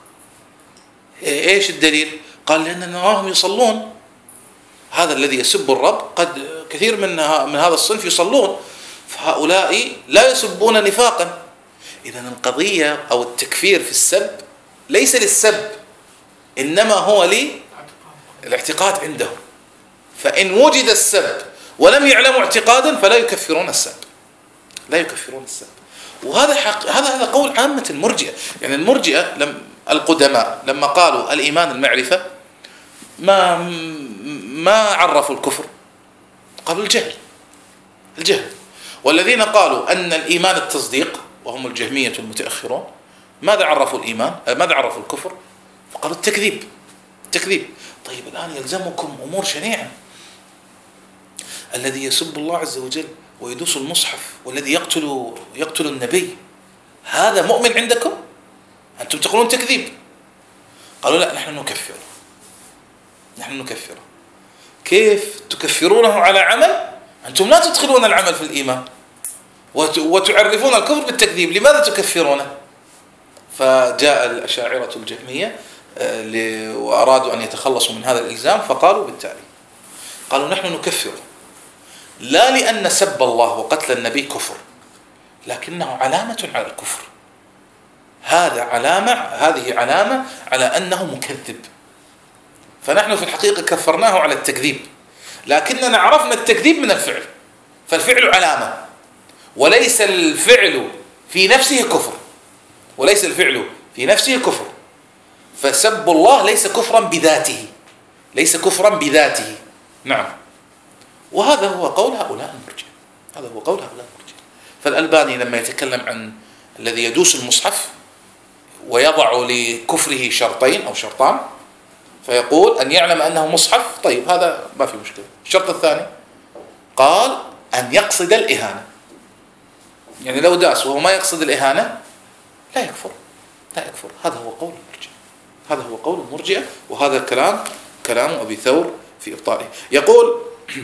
إيش الدليل؟ قال لأننا نراهم يصلون، هذا الذي يسب الرب قد كثير من من هذا الصنف يصلون، فهؤلاء لا يسبون نفاقا. إذن القضية أو التكفير في السب ليس للسب، إنما هو للاعتقاد عندهم، فإن وجد السب ولم يعلموا اعتقادا فلا يكفرون السب، لا يكفرون السب. وهذا حق، هذا هذا قول عامة المرجئة. يعني المرجئة لم القدماء لما قالوا الإيمان المعرفة ما ما عرفوا الكفر، قالوا الجهل، الجهل. والذين قالوا أن الإيمان التصديق وهم الجهمية المتأخرون ماذا عرفوا الإيمان؟ ماذا عرفوا الكفر؟ قالوا التكذيب، التكذيب. طيب الآن يلزمكم أمور شنيعة، الذي يسب الله عز وجل ويدوس المصحف والذي يقتل يقتل النبي، هذا مؤمن عندكم؟ أنتم تقولون تكذيب. قالوا لا نحن نكفر، نحن نكفر. كيف تكفرونه على عمل؟ أنتم لا تدخلون العمل في الإيمان وتعرفون الكفر بالتكذيب، لماذا تكفرونه؟ فجاء الأشاعرة الجهمية وأرادوا أن يتخلصوا من هذا الإلزام، فقالوا بالتالي قالوا نحن نكفر لا لأن سب الله وقتل النبي كفر، لكنه علامة على الكفر. هذا علامة هذه علامة على أنه مكذب. فنحن في الحقيقة كفرناه على التكذيب، لكننا عرفنا التكذيب من الفعل، فالفعل علامة، وليس الفعل في نفسه كفر، وليس الفعل في نفسه كفر. فسب الله ليس كفرا بذاته، ليس كفرا بذاته. نعم. وهذا هو قول هؤلاء المرجئة، هذا هو قول هؤلاء المرجئة. فالألباني لما يتكلم عن الذي يدوس المصحف ويضع لكفره شرطين أو شرطان، فيقول أن يعلم أنه مصحف، طيب هذا ما في مشكلة. الشرط الثاني قال أن يقصد الإهانة، يعني لو داس وهو ما يقصد الإهانة لا يكفر، لا يكفر. هذا هو قول المرجئة، هذا هو قول المرجئة، وهذا الكلام كلام أبي ثور في إبطاله. يقول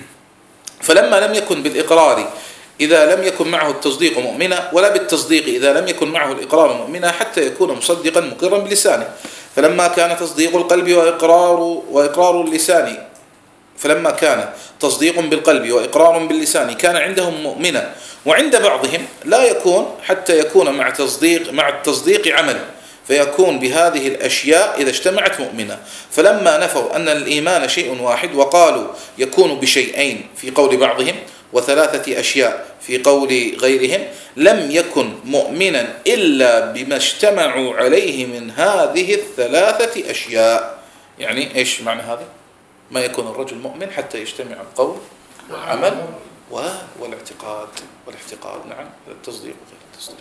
فلما لم يكن بالإقرار إذا لم يكن معه التصديق مؤمنا، ولا بالتصديق إذا لم يكن معه الإقرار مؤمنا، حتى يكون مصدقا مقرا بلسانه. فلما كان تصديق القلب وإقرار وإقرار اللسان فلما كان تصديق بالقلب وإقرار باللسان كان عندهم مؤمنا، وعند بعضهم لا يكون حتى يكون مع تصديق مع التصديق عمل، فيكون بهذه الأشياء إذا اجتمعت مؤمنة. فلما نفوا أن الإيمان شيء واحد وقالوا يكون بشيئين في قول بعضهم وثلاثة أشياء في قول غيرهم، لم يكن مؤمنا إلا بما اجتمعوا عليه من هذه الثلاثة أشياء. يعني إيش معنى هذا؟ ما يكون الرجل مؤمن حتى يجتمع القول والعمل والاعتقاد والاعتقاد نعم، التصديق وغير التصديق.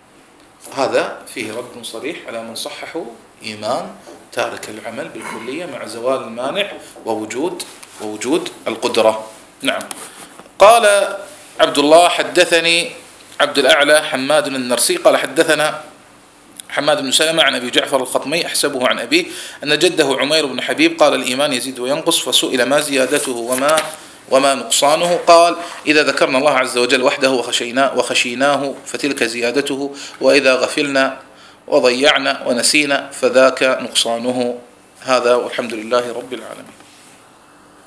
هذا فيه رد صريح على من صححوا إيمان تارك العمل بالكلية مع زوال المانع ووجود ووجود القدرة. نعم. قال عبد الله حدثني عبد الأعلى حماد النرسي قال حدثنا حماد بن سلمة عن أبي جعفر الخطمي أحسبه عن أبيه أن جده عمير بن حبيب قال الإيمان يزيد وينقص، فسئل ما زيادته وما وما نقصانه، قال إذا ذكرنا الله عز وجل وحده وخشينا وخشيناه فتلك زيادته، وإذا غفلنا وضيعنا ونسينا فذاك نقصانه. هذا والحمد لله رب العالمين.